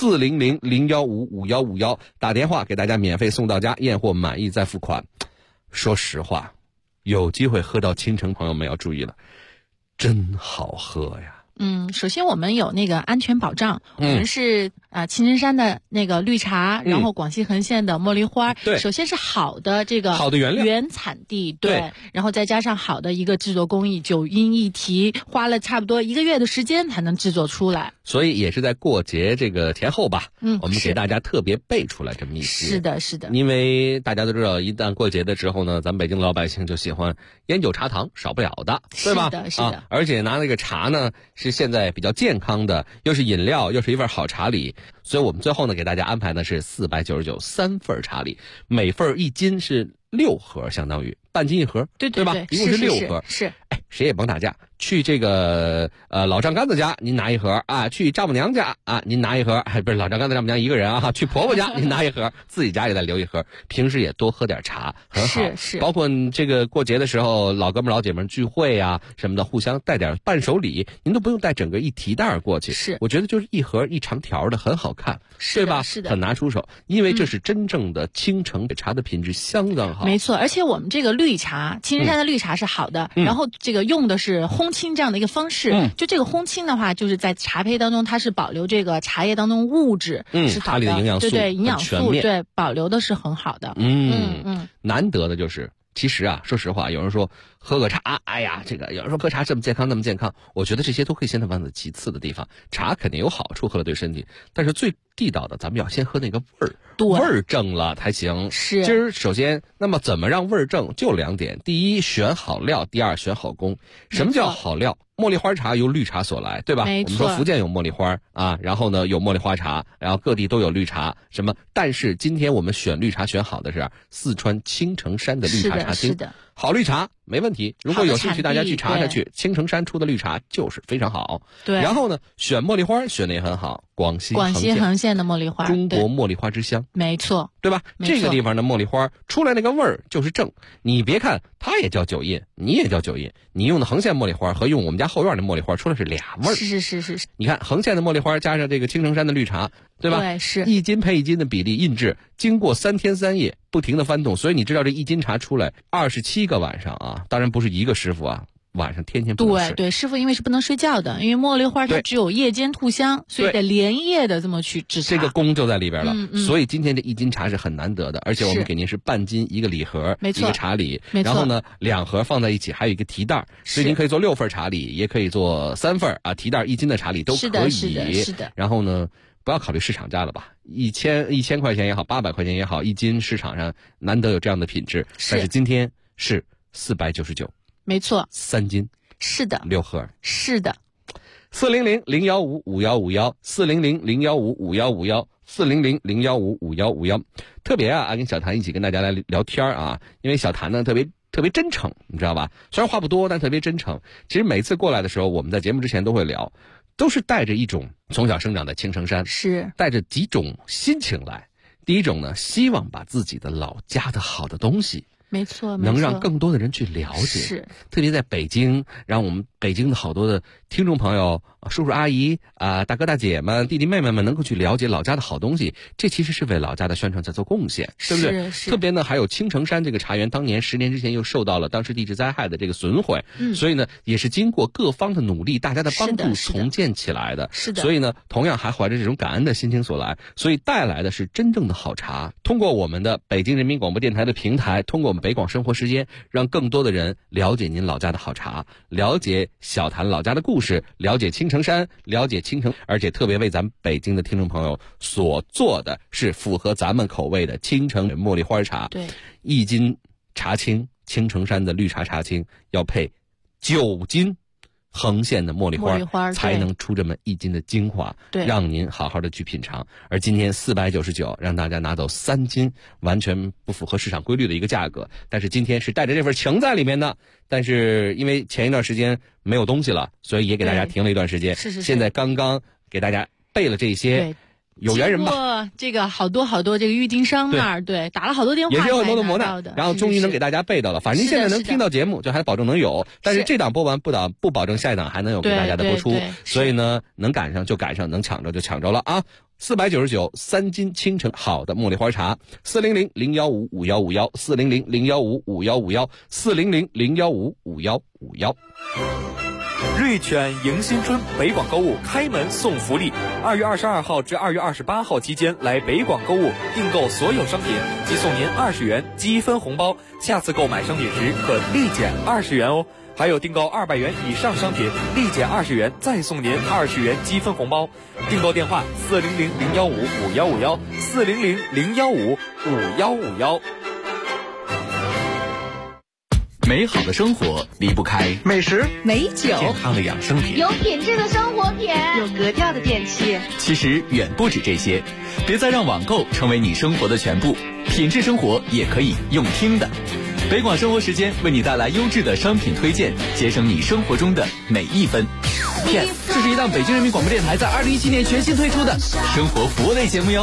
Speaker 12: 400-015-5151，打电话给大家免费送到家，验货满意再付款。说实话，有机会喝到青城，朋友们要注意了，真好喝呀。
Speaker 13: 首先我们有那个安全保障，我们是青城山的那个绿茶，然后广西恒县的茉莉花，首先是好的这个
Speaker 12: 好的原料
Speaker 13: 原产地，对，然后再加上好的一个制作工艺，9音1提，花了差不多1个月的时间才能制作出来，
Speaker 12: 所以也是在过节这个前后吧，我们给大家特别备出来这么一些。
Speaker 13: 是的，
Speaker 12: 因为大家都知道，一旦过节的时候呢，咱们北京的老百姓就喜欢烟酒茶糖，少不了的，对吧？
Speaker 13: 是的，
Speaker 12: 而且拿那个茶呢，是现在比较健康的，又是饮料，又是一份好茶礼，所以我们最后呢给大家安排的是499 3份茶礼，每份1斤是6盒，相当于半斤1盒，对吧？一共是6盒。
Speaker 13: 是，
Speaker 12: 谁也甭打架，去这个老丈杆子家您拿1盒啊，去丈母娘家啊您拿1盒，不是老丈杆子丈母娘一个人啊，去婆婆家您拿1盒，自己家也再留1盒，平时也多喝点茶，很好。
Speaker 13: 是，
Speaker 12: 包括这个过节的时候，老哥们老姐们聚会啊什么的，互相带点伴手礼，您都不用带整个1提袋过去。
Speaker 13: 是，
Speaker 12: 我觉得就是1盒1长条的，很好看，对吧？
Speaker 13: 是的，
Speaker 12: 很拿出手，因为这是真正的青城茶的品质相当好。
Speaker 13: 没错，而且我们这个绿茶，青城山的绿茶是好的，然后这个用的是烘青这样的一个方式，就这个烘青的话，就是在茶胚当中它是保留这个茶叶当中物质，是好的，
Speaker 12: 茶里的营养素，
Speaker 13: 对营养素，对保留的是很好的。
Speaker 12: 难得的就是，其实啊，说实话，有人说喝个茶，哎呀，这个有人说喝茶这么健康那么健康，我觉得这些都可以先放在其次的地方。茶肯定有好处，喝了对身体，但是最地道的，咱们要先喝那个味儿，味儿正了才行。
Speaker 13: 是，
Speaker 12: 今儿首先，那么怎么让味儿正？就2点：第一，选好料；第二，选好工。什么叫好料？茉莉花茶由绿茶所来，对吧？我们说福建有茉莉花啊，然后呢有茉莉花茶，然后各地都有绿茶，什么？但是今天我们选绿茶选好的是四川青城山的绿茶茶厅，
Speaker 13: 是的，
Speaker 12: 好绿茶没问题。如果有兴趣，大家去查查去，青城山出的绿茶就是非常好。
Speaker 13: 对，
Speaker 12: 然后呢，选茉莉花选的也很好，广西
Speaker 13: 恒县的茉莉花，
Speaker 12: 中国茉莉花之乡，
Speaker 13: 没错，
Speaker 12: 对吧？这个地方的茉莉花出来那个味儿就是正。你别看它也叫9印，你也叫9印，你用的恒县茉莉花和用我们家后院的茉莉花出来是俩味儿。
Speaker 13: 是。
Speaker 12: 你看恒县的茉莉花加上这个青城山的绿茶，对吧？
Speaker 13: 对，是
Speaker 12: 1斤配1斤的比例印制，经过3天3夜不停的翻动，所以你知道这1斤茶出来27个晚上啊，当然不是一个师傅啊。晚上天天不能睡，
Speaker 13: 对，师傅因为是不能睡觉的，因为茉莉花它只有夜间吐香，所以得连夜的这么去制茶，
Speaker 12: 这个功就在里边了。所以今天这1斤茶是很难得的，而且我们给您是半斤一个礼盒，
Speaker 13: 没错，
Speaker 12: 一个茶礼，然后呢2盒放在一起，还有一个提袋，所以您可以做6份茶礼，也可以做3份啊，提袋1斤的茶礼都可以。
Speaker 13: 是的。
Speaker 12: 然后呢，不要考虑市场价了吧，1000块钱也好，800块钱也好，1斤市场上难得有这样的品质，但是今天是499，
Speaker 13: 没错，
Speaker 12: 3斤。
Speaker 13: 是的，
Speaker 12: 6盒，
Speaker 13: 是的，
Speaker 12: ，400-015-5151，400-015-5151，400-015-5151。特别跟小谭一起跟大家来聊天啊，因为小谭呢特别真诚，你知道吧？虽然话不多，但特别真诚。其实每次过来的时候，我们在节目之前都会聊，都是带着一种从小生长在青城山，
Speaker 13: 是
Speaker 12: 带着几种心情来。第一种呢，希望把自己的老家的好的东西，
Speaker 13: 没错，
Speaker 12: 能让更多的人去了解。
Speaker 13: 是，
Speaker 12: 特别在北京，让我们北京的好多的听众朋友、叔叔阿姨大哥大姐们、弟弟妹妹们能够去了解老家的好东西，这其实是为老家的宣传在做贡献，对不对？
Speaker 13: 是。
Speaker 12: 特别呢，还有青城山这个茶园，当年10年之前又受到了当时地质灾害的这个损毁，所以呢，也是经过各方的努力，大家的帮助重建起来的。
Speaker 13: 是的。
Speaker 12: 所以呢，同样还怀着这种感恩的心情所来，所以带来的是真正的好茶。通过我们的北京人民广播电台的平台，通过我们北广生活时间，让更多的人了解您老家的好茶，了解小谭老家的故事，了解青城山，了解青城，而且特别为咱们北京的听众朋友所做的是符合咱们口味的青城茉莉花茶。
Speaker 13: 对
Speaker 12: ，1斤茶青，青城山的绿茶茶青要配9斤横线的茉莉花才能出这么1斤的精华，
Speaker 13: 对，
Speaker 12: 让您好好的去品尝。而今天499让大家拿走3斤，完全不符合市场规律的一个价格，但是今天是带着这份情在里面的。但是因为前一段时间没有东西了，所以也给大家停了一段时间。
Speaker 13: 是。
Speaker 12: 现在刚刚给大家备了这些。有缘人吧，
Speaker 13: 这个好多这个郁金香那儿，对，打了好多电话，
Speaker 12: 也是有很多的磨难，然后终于能给大家备到了。反正现在能听到节目，就还保证能有。但是这档播完不保证下一档还能有给大家的播出。所以呢，能赶上就赶上，能抢着就抢着了啊！499 3斤青城好的茉莉花茶，400-015-5151，400-015-5151，400-015-5151。
Speaker 3: 瑞犬迎新春北广购物开门送福利，2月22号至2月28号期间来北广购物订购所有商品，即送您20元积分红包，下次购买商品时可立减20元哦。还有订购200元以上商品，立减20元，再送您20元积分红包。订购电话400-015-5151，400-015-5151。
Speaker 1: 美好的生活离不开
Speaker 9: 美食、
Speaker 7: 美酒、
Speaker 1: 健康的养生品，
Speaker 6: 有品质的生活品，
Speaker 7: 有格调的电器。
Speaker 1: 其实远不止这些，别再让网购成为你生活的全部，品质生活也可以用听的。北广生活时间为你带来优质的商品推荐，节省你生活中的每一分。
Speaker 3: 这是一档北京人民广播电台在2017年全新推出的
Speaker 1: 生活服务类节目哟。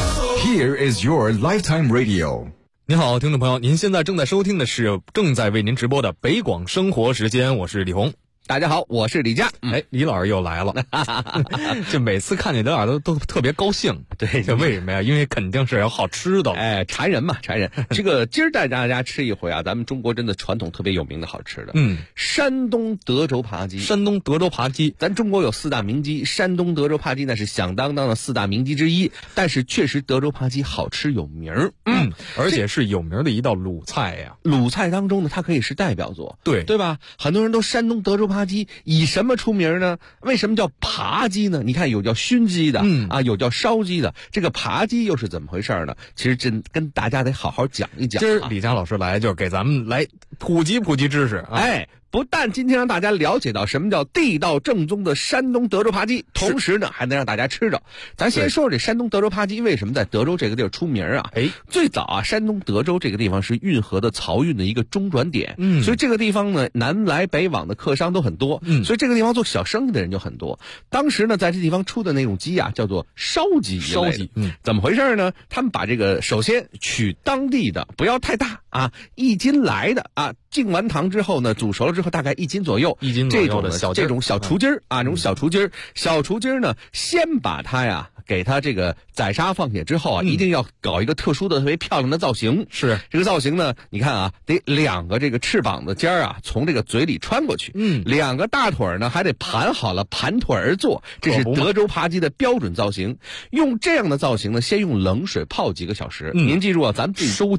Speaker 14: Here is your lifetime radio。
Speaker 3: 您好，听众朋友，您现在正在收听的是正在为您直播的北广生活时间，我是李红。
Speaker 12: 大家好，我是李佳。
Speaker 3: 李老师又来了，就每次看见李老师都特别高兴。
Speaker 12: 对，
Speaker 3: 这为什么呀？因为肯定是有好吃的。
Speaker 12: 馋人嘛，馋人。这个今儿带大家吃一回啊，咱们中国真的传统特别有名的好吃的。山东德州扒鸡。
Speaker 3: 山东德州扒鸡，
Speaker 12: 咱中国有4大名鸡，山东德州扒鸡那是响当当的4大名鸡之一。但是确实德州扒鸡好吃有名儿。
Speaker 3: 而且是有名的一道鲁菜呀。
Speaker 12: 鲁菜当中呢，它可以是代表作，
Speaker 3: 对
Speaker 12: 吧？很多人都山东德州扒鸡以什么出名呢？为什么叫扒鸡呢？你看有叫熏鸡的，有叫烧鸡的，这个扒鸡又是怎么回事呢？其实真跟大家得好好讲一讲。
Speaker 3: 今儿李佳老师来就是给咱们来普及知识啊。
Speaker 12: 不但今天让大家了解到什么叫地道正宗的山东德州扒鸡，同时呢还能让大家吃着。咱先说说这山东德州扒鸡为什么在德州这个地儿出名啊？最早啊，山东德州这个地方是运河的漕运的一个中转点，所以这个地方呢南来北往的客商都很多，所以这个地方做小生意的人就很多。当时呢在这地方出的那种鸡啊叫做烧鸡，怎么回事呢？他们把这个首先取当地的，不要太大啊，1斤来的啊，敬完糖之后呢煮熟了之后大概1斤左右，这种小雏鸡儿啊，这种小雏鸡儿呢，先把它呀给它这个宰杀放血之后啊，一定要搞一个特殊的特别漂亮的造型。
Speaker 3: 是
Speaker 12: 这个造型呢，你看啊，得2个这个翅膀的尖儿啊从这个嘴里穿过去，2个大腿呢还得盘好了，盘腿而坐，这是德州扒鸡的标准造型。用这样的造型呢，先用冷水泡几个小时。您记住啊，咱们收紧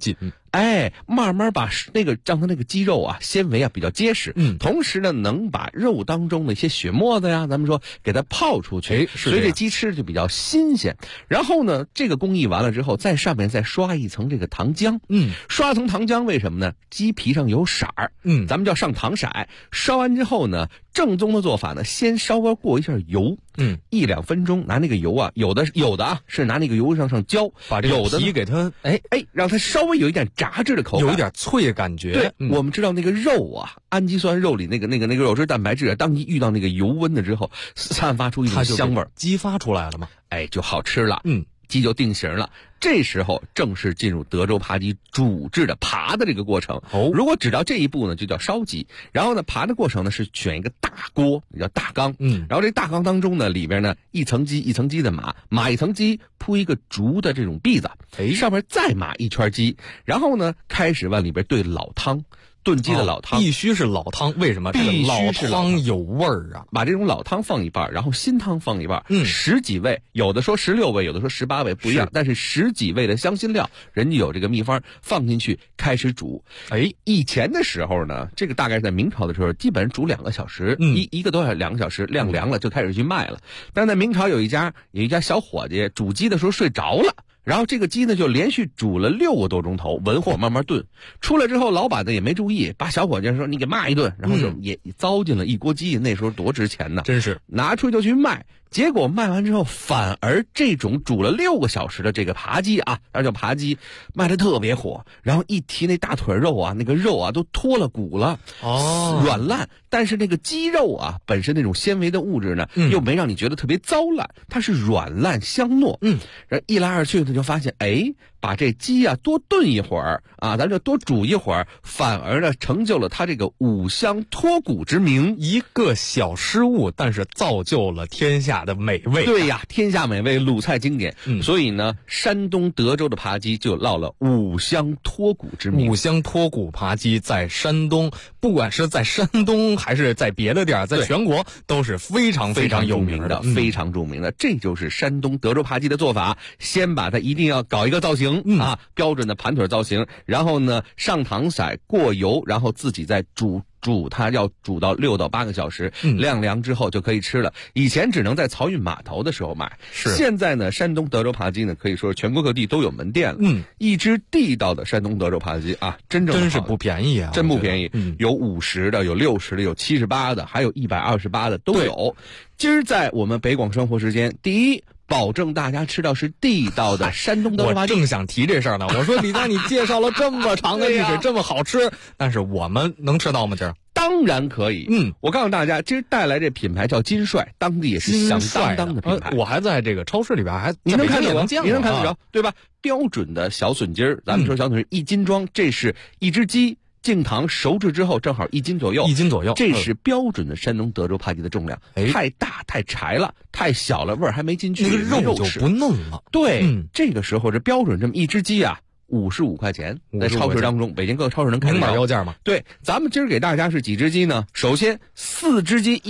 Speaker 12: 慢慢把让它那个肌肉啊纤维啊比较结实，同时呢能把肉当中的一些血沫子呀，咱们说给它泡出去，所以这鸡吃就比较新鲜。然后呢，这个工艺完了之后，在上面再刷一层这个糖浆，刷层糖浆为什么呢？鸡皮上有色儿，咱们叫上糖色。刷完之后呢，正宗的做法呢，先稍微过一下油，1-2分钟，拿那个油啊，有的啊是拿那个油上浇，
Speaker 3: 把这个皮给它
Speaker 12: 让它稍微有一点炸制的口感，
Speaker 3: 有一点脆的感觉。
Speaker 12: 对，我们知道那个肉啊，氨基酸肉里那个肉质蛋白质啊，当你遇到那个油温的之后，散发出一种香味儿，
Speaker 3: 激发出来了嘛，
Speaker 12: 就好吃了。鸡就定型了，这时候正式进入德州扒鸡煮制的扒的这个过程。如果只到这一步呢，就叫烧鸡。然后呢，扒的过程呢是选一个大锅，叫大缸。然后这大缸当中呢，里边呢一层鸡一层鸡的码一层鸡，铺一个竹的这种篦子，上面再码一圈鸡，然后呢开始往里边兑老汤。炖鸡的老汤
Speaker 3: 必须是老汤，为什么？
Speaker 12: 必须是
Speaker 3: 老汤有味儿啊！
Speaker 12: 把这种老汤放一半，然后新汤放一半，10几味，有的说16味，有的说18味，不一样。但是10几味的香辛料，人家有这个秘方，放进去开始煮。以前的时候呢，这个大概在明朝的时候，基本上煮2个小时，一个多小时2个小时，晾凉了就开始去卖了。但是在明朝有一家小伙计煮鸡的时候睡着了。然后这个鸡呢就连续煮了6个多钟头，文火慢慢炖。出来之后，老板呢也没注意，把小伙计说你给骂一顿，然后就也糟践了一锅鸡。那时候多值钱呢，
Speaker 3: 真是
Speaker 12: 拿出去就去卖。结果卖完之后，反而这种煮了6个小时的这个扒鸡啊，那叫扒鸡，卖的特别火。然后一提那大腿肉啊，那个肉啊都脱了骨了，软烂。但是那个鸡肉啊，本身那种纤维的物质呢，又没让你觉得特别糟烂，它是软烂香糯。然后一来二去呢，就发现把这鸡啊多炖一会儿啊，咱就多煮一会儿，反而呢成就了它这个5香脱骨之名。
Speaker 3: 一个小失误，但是造就了天下的美味。
Speaker 12: 对呀，天下美味，鲁菜经典。所以呢，山东德州的扒鸡就落了5香脱骨之名。
Speaker 3: 5香脱骨扒鸡在山东，不管是在山东还是在别的地儿，在全国都是非常非常有名的，
Speaker 12: 非常著名的。这就是山东德州扒鸡的做法，先把它一定要搞一个造型。标准的盘腿造型，然后呢上糖色过油，然后自己再煮它，要煮到6到8个小时，晾凉之后就可以吃了。以前只能在漕运码头的时候买，现在呢山东德州扒鸡呢可以说是全国各地都有门店了。一只地道的山东德州扒鸡啊，真是
Speaker 3: 不便宜啊，
Speaker 12: 真不便宜。有50的，有60的，有78的，还有128的都有。今儿在我们北广生活时间，第一，保证大家吃到是地道的山东德州扒鸡。
Speaker 3: 我正想提这事儿呢，我说李佳，你介绍了这么长的历史，这么好吃，但是我们能吃到吗？今儿
Speaker 12: 当然可以。我告诉大家，今儿带来这品牌叫金帅，当地也是响当当的品牌。
Speaker 3: 我还在这个超市里边
Speaker 12: 你能看得着，
Speaker 3: 你
Speaker 12: 能看得着，对吧？标准的小笋筋儿，咱们说小笋是1斤装，这是一只鸡。净糖熟制之后正好1斤左右，这是标准的山东德州扒鸡的重量。太大太柴了，太小了味儿还没进去，
Speaker 3: 那个肉就不嫩了。
Speaker 12: 对，这个时候这标准这么一只鸡啊，55块钱，在超市当中，北京各个超市能看到。
Speaker 3: 明码标价吗？
Speaker 12: 对，咱们今儿给大家是几只鸡呢？首先4只鸡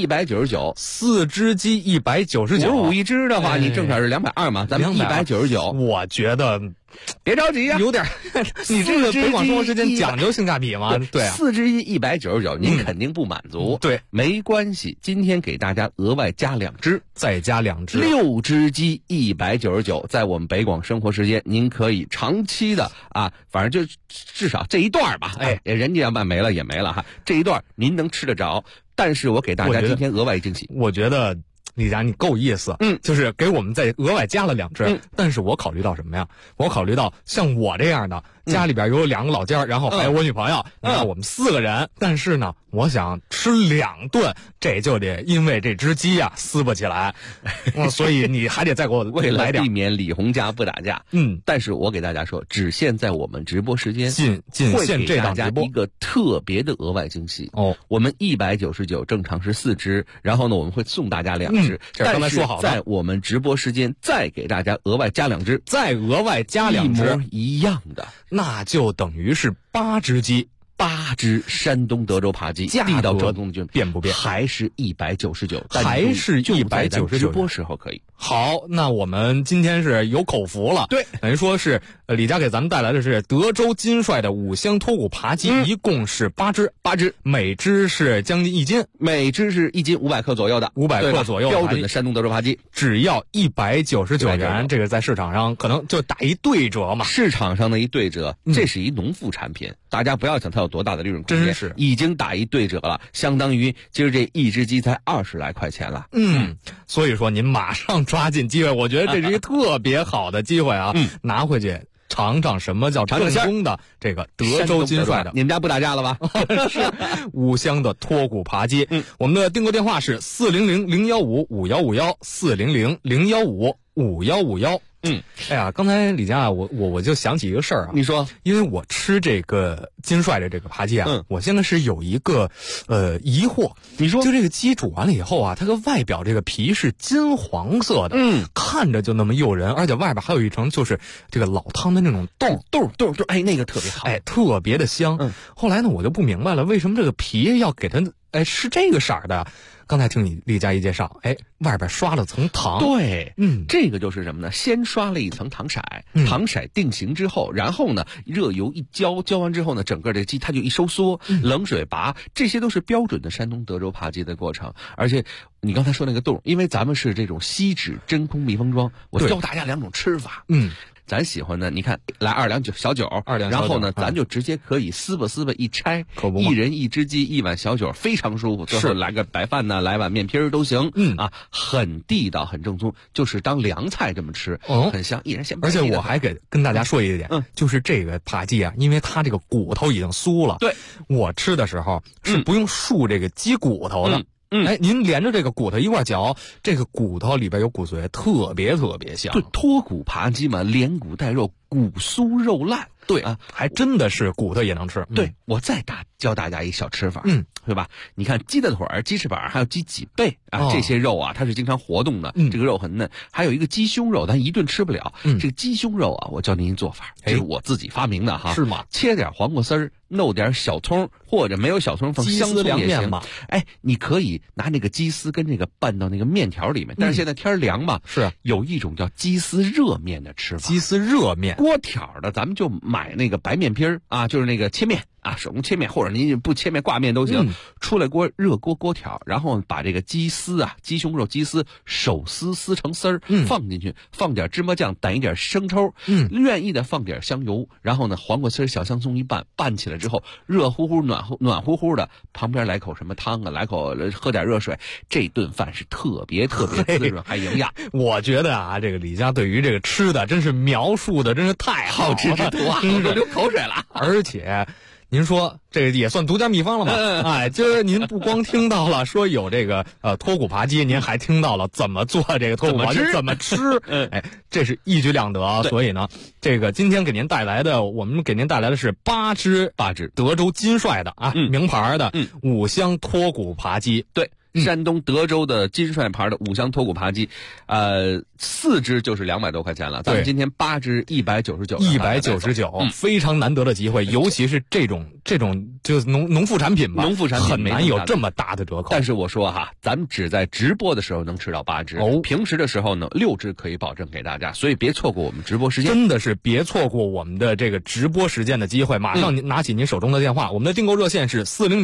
Speaker 12: 199，4
Speaker 3: 只鸡199，95
Speaker 12: 一只的话，你正好是220嘛，咱们199。
Speaker 3: 我觉得。
Speaker 12: 别着急啊，
Speaker 3: 有点，你这个北广生活时间讲究性价比吗？对啊
Speaker 12: ，4只鸡199，您肯定不满足。
Speaker 3: 对，
Speaker 12: 没关系，今天给大家额外加2只，
Speaker 3: 再加2只
Speaker 12: ，6只鸡199，在我们北广生活时间，您可以长期的啊，反正就至少这一段吧，人家要卖没了也没了哈，这一段您能吃得着。但是我给大家今天额外惊喜，
Speaker 3: 我觉得。李佳，你够意思，就是给我们再额外加了2只，但是我考虑到什么呀？我考虑到像我这样的，家里边有2个老家，然后还有我女朋友，你看我们4个人，但是呢，我想吃2顿，这就得因为这只鸡呀撕不起来，所以你还得再给我
Speaker 12: 为了避免李红家不打架，但是我给大家说，只限在我们直播时间，
Speaker 3: 仅限这档直播
Speaker 12: 一个特别的额外惊喜哦。我们199正常是4只，然后呢我们会送大家2只，
Speaker 3: 这刚才说好的，
Speaker 12: 在我们直播时间再给大家额外加2只，
Speaker 3: 再额外加2只，
Speaker 12: 一模一样的，
Speaker 3: 那就等于是8只鸡。
Speaker 12: 8只山东德州扒鸡，地道正宗的
Speaker 3: 变不变？
Speaker 12: 还是199，
Speaker 3: 还是199，
Speaker 12: 直播时候可以。
Speaker 3: 好，那我们今天是有口福了。
Speaker 12: 对，
Speaker 3: 等于说是李佳给咱们带来的是德州金帅的5香脱骨扒鸡，一共是8只，每只是将近1斤，
Speaker 12: 每只是1斤500克左右的
Speaker 3: ，500克左右
Speaker 12: 标准的山东德州扒鸡，
Speaker 3: 只要199元，这个在市场上可能就打一对折嘛。
Speaker 12: 市场上的一对折，这是一农副产品，大家不要想它有多大的利润空间，
Speaker 3: 真是
Speaker 12: 已经打一对折了，相当于今儿这一只鸡才20来块钱了。
Speaker 3: 所以说您马上抓紧机会，我觉得这是一个特别好的机会啊，拿回去尝尝什么叫正宗的这个德州金帅的。
Speaker 12: 你们家不打架了吧？
Speaker 3: 是5香的脱骨扒鸡。我们的订购电话是400-015-5151，400-015-5151。哎呀，刚才李佳，我就想起一个事儿啊。
Speaker 12: 你说，
Speaker 3: 因为我吃这个金帅的这个扒鸡啊，我现在是有一个疑惑。
Speaker 12: 你说，
Speaker 3: 就这个鸡煮完了以后啊，它的外表这个皮是金黄色的，看着就那么诱人，而且外边还有一层就是这个老汤的那种豆，
Speaker 12: 哎，那个特别好，
Speaker 3: 哎，特别的香。后来呢，我就不明白了，为什么这个皮要给它是这个色儿的？刚才听你李佳一介绍，外边刷了层糖。
Speaker 12: 对，这个就是什么呢？先刷了一层糖色，糖色定型之后，然后呢，热油一浇，浇完之后呢，整个这鸡它就一收缩，冷水拔，这些都是标准的山东德州扒鸡的过程。而且你刚才说那个冻，因为咱们是这种锡纸真空密封装，我教大家2种吃法。咱喜欢的，你看来2两小酒，然后呢，咱就直接可以撕吧一拆，一人1只鸡1碗小酒，非常舒服。最后来个白饭呢，来碗面皮都行。很地道，很正宗，就是当凉菜这么吃，很香，一人先。
Speaker 3: 而且我还跟大家说一点，就是这个扒鸡啊，因为它这个骨头已经酥了，
Speaker 12: 对，
Speaker 3: 我吃的时候是不用漱这个鸡骨头的。您连着这个骨头一块嚼，这个骨头里边有骨髓，特别香。
Speaker 12: 对，脱骨扒鸡嘛，连骨带肉，骨酥肉烂。
Speaker 3: 对啊，还真的是骨头也能吃。
Speaker 12: 对，我再教大家一小吃法，对吧？你看鸡的腿儿、鸡翅膀，还有鸡脊背啊，这些肉啊，它是经常活动的，这个肉很嫩。还有一个鸡胸肉，咱一顿吃不了。这个鸡胸肉啊，我教您一做法，这是我自己发明的哈。
Speaker 3: 是吗？
Speaker 12: 切点黄瓜丝儿，弄点小葱，或者没有小葱放香葱也行嘛。你可以拿那个鸡丝跟这个拌到那个面条里面。但是现在天凉嘛，
Speaker 3: 是
Speaker 12: 有一种叫鸡丝热面的吃法。
Speaker 3: 鸡丝热面，
Speaker 12: 锅条的，咱们就买那个白面皮儿啊，就是那个切面啊，手工切面，或者您不切面挂面都行。出来热锅条，然后把这个鸡丝啊，鸡胸肉鸡丝手撕成丝儿，放进去，放点芝麻酱，逮一点生抽，愿意的放点香油，然后呢，黄瓜丝小香葱一拌起来之后，热乎乎暖乎乎的，旁边来口什么汤啊，来口喝点热水，这顿饭是特别滋润还营养。
Speaker 3: 我觉得啊，这个李佳对于这个吃的真是描述的真是太好
Speaker 12: 吃之徒啊，我都流口水了。
Speaker 3: 而且您说这个也算独家秘方了吗？今儿您不光听到了说有这个脱骨扒鸡，您还听到了怎么做这个脱骨扒鸡，怎么吃。这是一举两得。所以呢，这个今天我们给您带来的是8只德州金帅的名牌的5香脱骨扒鸡。
Speaker 12: 对。山东德州的金帅牌的5香脱骨扒鸡，4只就是200多块钱了。咱们今天8只199，
Speaker 3: 非常难得的机会，尤其是这种就是农副产品吧，
Speaker 12: 农副产品
Speaker 3: 很难有这么大的折扣。
Speaker 12: 但是我说哈，咱们只在直播的时候能吃到8只，平时的时候呢6只可以保证给大家，所以别错过我们直播时间，
Speaker 3: 真的是别错过我们的这个直播时间的机会。马上您拿起您手中的电话，我们的订购热线是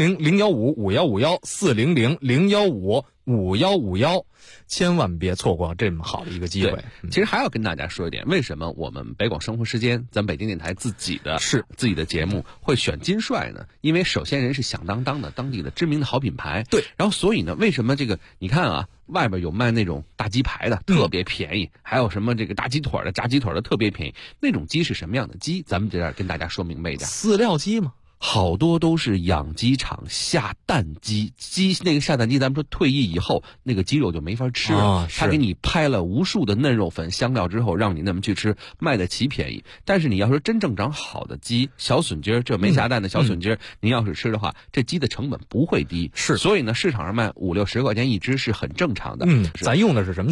Speaker 3: 400-015-5151，400-015-5151，千万别错过这么好的一个机会。
Speaker 12: 其实还要跟大家说一点，为什么我们北广生活时间，咱北京电台自己的节目会选金帅呢？因为首先人是响当当的当地的知名的好品牌，
Speaker 3: 对。
Speaker 12: 然后所以呢，为什么这个你看啊，外边有卖那种大鸡排的，特别便宜，还有什么这个大鸡腿的、炸鸡腿的特别便宜，那种鸡是什么样的鸡？咱们在这儿跟大家说明白一点，
Speaker 3: 饲料鸡吗？
Speaker 12: 好多都是养鸡场下蛋鸡，那个下蛋鸡，咱们说退役以后那个鸡肉就没法吃了，他给你拍了无数的嫩肉粉香料之后，让你那么去吃，卖得起便宜。但是你要说真正长好的鸡，小笋鸡这没下蛋的小笋鸡，您要是吃的话，这鸡的成本不会低，
Speaker 3: 是，
Speaker 12: 所以呢，市场上卖50-60块钱一只是很正常的。
Speaker 3: 咱用的是什么鸡啊？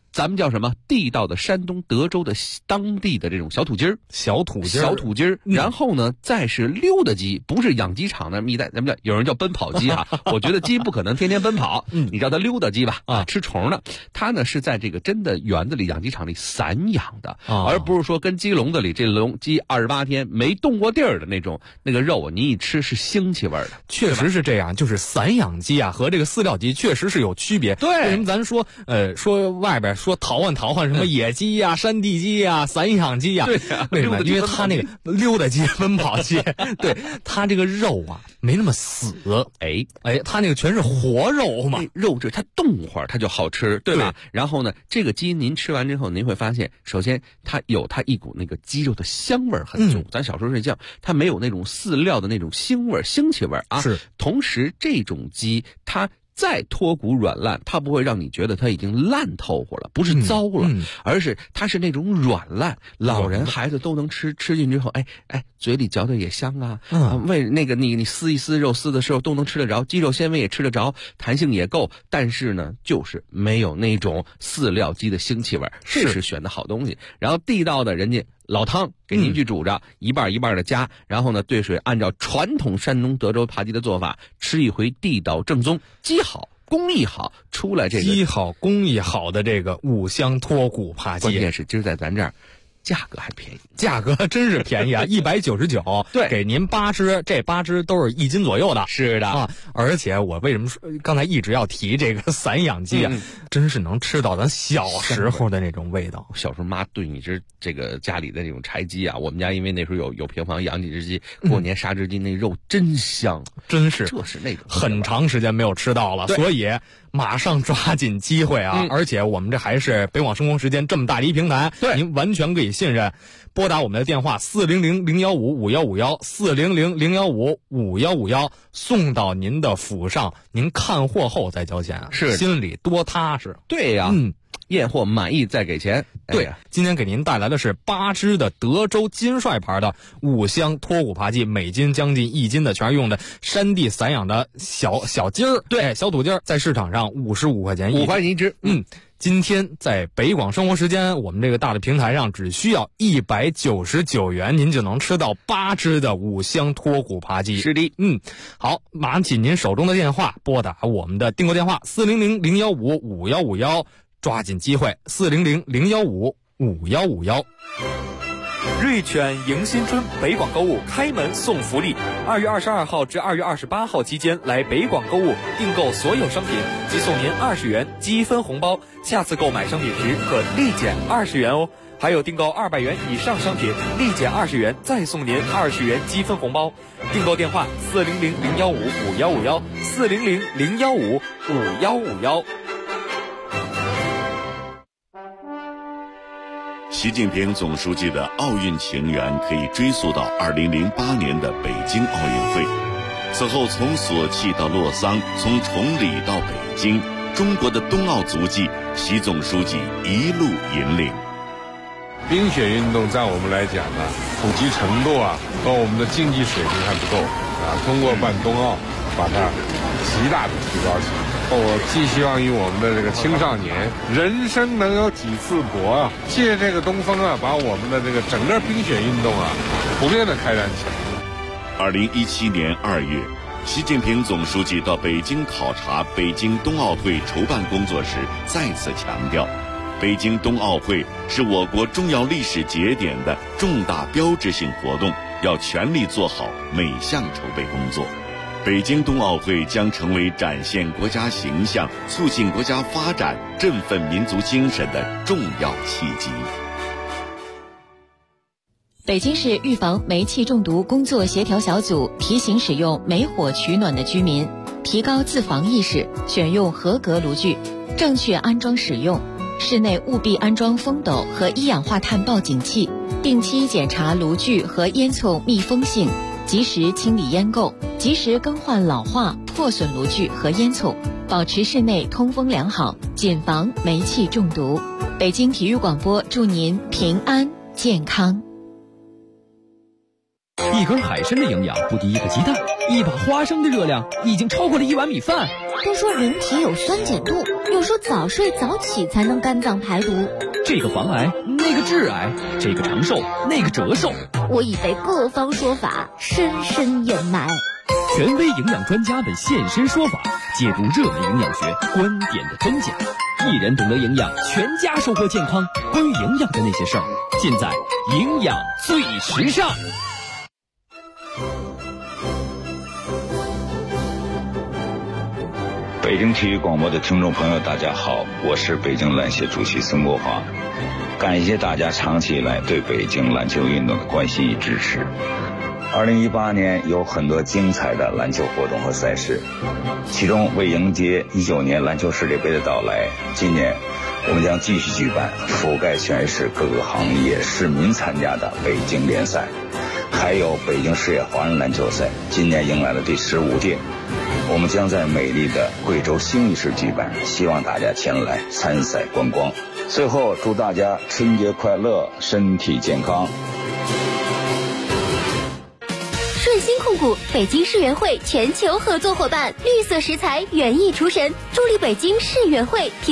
Speaker 12: 咱们叫什么地道的山东德州的当地的这种小土鸡儿，
Speaker 10: 小土鸡儿，
Speaker 12: 然后呢，再是溜达鸡，不是养鸡场的蜜袋，咱们叫有人叫奔跑鸡啊，我觉得鸡不可能天天奔跑，你叫它溜达鸡吧，吃虫的，它呢是在这个真的园子里养鸡场里散养的，而不是说跟鸡笼子里这鸡28天没动过地儿的那个肉，你一吃是腥气味的。
Speaker 10: 确实是这样，就是散养鸡啊和这个饲料鸡确实是有区别。
Speaker 12: 对，
Speaker 10: 为什么咱说外边说淘换什么野鸡呀、山地鸡呀、散养鸡呀？
Speaker 12: 对呀，
Speaker 10: 为什么？因为它那个溜达鸡、奔跑鸡，对它这个肉啊没那么死，它那个全是活肉嘛，
Speaker 12: 肉质它动会儿它就好吃，对吧？然后呢，这个鸡您吃完之后，您会发现，首先它有它一股那个鸡肉的香味很重，咱小时候睡觉，它没有那种饲料的那种腥气味啊。
Speaker 10: 是，
Speaker 12: 同时这种鸡它再脱骨软烂，它不会让你觉得它已经烂透乎了，不是糟了，而是它是那种软烂，老人孩子都能吃进之后，嘴里嚼的也香啊，为那个你撕一撕肉，撕的时候都能吃得着，鸡肉纤维也吃得着，弹性也够，但是呢，就是没有那种饲料鸡的腥气味，这是选的好东西。然后地道的人家老汤给您去煮着，一半一半的加，然后呢兑水，按照传统山东德州扒鸡的做法，吃一回地道正宗，鸡好工艺好，出来这个
Speaker 10: 鸡好工艺好的这个5香脱骨扒鸡，
Speaker 12: 关键是今儿在咱这儿价格还便宜，
Speaker 10: 价格真是便宜啊！199，
Speaker 12: 对，
Speaker 10: 给您8只，这8只都是1斤左右的。
Speaker 12: 是的
Speaker 10: 啊，而且我为什么说刚才一直要提这个散养鸡啊？真是能吃到咱小时候的那种味道。
Speaker 12: 小时候妈炖一只这个家里的那种柴鸡啊，我们家因为那时候有平房养几只鸡，过年杀只鸡，那肉真香，
Speaker 10: 真是，
Speaker 12: 这是那种
Speaker 10: 很长时间没有吃到了，所以马上抓紧机会啊！而且我们这还是北广生活时间这么大的一平台，您完全可以信任。拨打我们的电话400-015-5151，400-015-5151，送到您的府上，您看货后再交钱，
Speaker 12: 是
Speaker 10: 心里多踏实。
Speaker 12: 对呀，验货满意再给钱。
Speaker 10: 对，今天给您带来的是8只的德州金帅牌的5香脱骨扒鸡，每斤将近1斤的，全是用的山地散养的小鸡儿，对，小土鸡儿，在市场上55块钱
Speaker 12: 5块钱一只。
Speaker 10: 今天在北广生活时间，我们这个大的平台上，只需要199元，您就能吃到8只的5香脱骨扒鸡。
Speaker 12: 是的，
Speaker 10: 好，拿起您手中的电话，拨打我们的订购电话400-015-5151，抓紧机会，400-015-5151。
Speaker 3: 瑞犬迎新春北广购物开门送福利，2月22号至2月28号期间来北广购物订购所有商品，即送您20元积分红包，下次购买商品时可立减20元哦。还有订购200元以上商品，立减20元，再送您20元积分红包。订购电话400-015-5151，400-015-5151。
Speaker 15: 习近平总书记的奥运情缘可以追溯到2008年的北京奥运会。此后从索契到洛桑，从崇礼到北京，中国的冬奥足迹，习总书记一路引领。
Speaker 16: 冰雪运动在我们来讲呢，普及程度和我们的竞技水平还不够通过办冬奥，把它极大的提高起来。我寄希望于我们的这个青少年，人生能有几次搏借这个东风把我们的这个整个冰雪运动普遍的开展起来。
Speaker 15: 2017年2月，习近平总书记到北京考察北京冬奥会筹办工作时，再次强调，北京冬奥会是我国重要历史节点的重大标志性活动，要全力做好每项筹备工作。北京冬奥会将成为展现国家形象、促进国家发展、振奋民族精神的重要契机。
Speaker 17: 北京市预防煤气中毒工作协调小组提醒使用煤火取暖的居民提高自防意识，选用合格炉具，正确安装使用。室内务必安装风斗和一氧化碳报警器，定期检查炉具和烟囱密封性，及时清理烟垢，及时更换老化破损炉具和烟囱，保持室内通风良好，谨防煤气中毒。北京体育广播祝您平安健康。
Speaker 18: 一根海参的营养不敌一个鸡蛋，一把花生的热量已经超过了1碗米饭。 都说人体有酸碱度，又说早睡早起才能肝脏排毒。
Speaker 19: 这个防癌，那个致癌，这个长寿，那个折寿。
Speaker 18: 我已被各方说法深深掩埋。
Speaker 19: 权威营养专家们现身说法，解读热门营养学观点的真假。一人懂得营养，全家收获健康。关于营养的那些事儿，尽在营养最时尚。
Speaker 20: 北京体育广播的听众朋友，大家好，我是北京篮协主席孙国华，感谢大家长期以来对北京篮球运动的关心与支持。2018年有很多精彩的篮球活动和赛事，其中为迎接19年篮球世界杯的到来，今年我们将继续举办覆盖全市各个行业市民参加的北京联赛，还有北京市野华人篮球赛，今年迎来了第15届。我们将在美丽的贵州兴义市举办，希望大家前来参赛观光。最后祝大家春节快乐，身体健康。
Speaker 6: 顺鑫控股北京世园会全球合作伙伴，绿色食材园艺厨神，助力北京世园会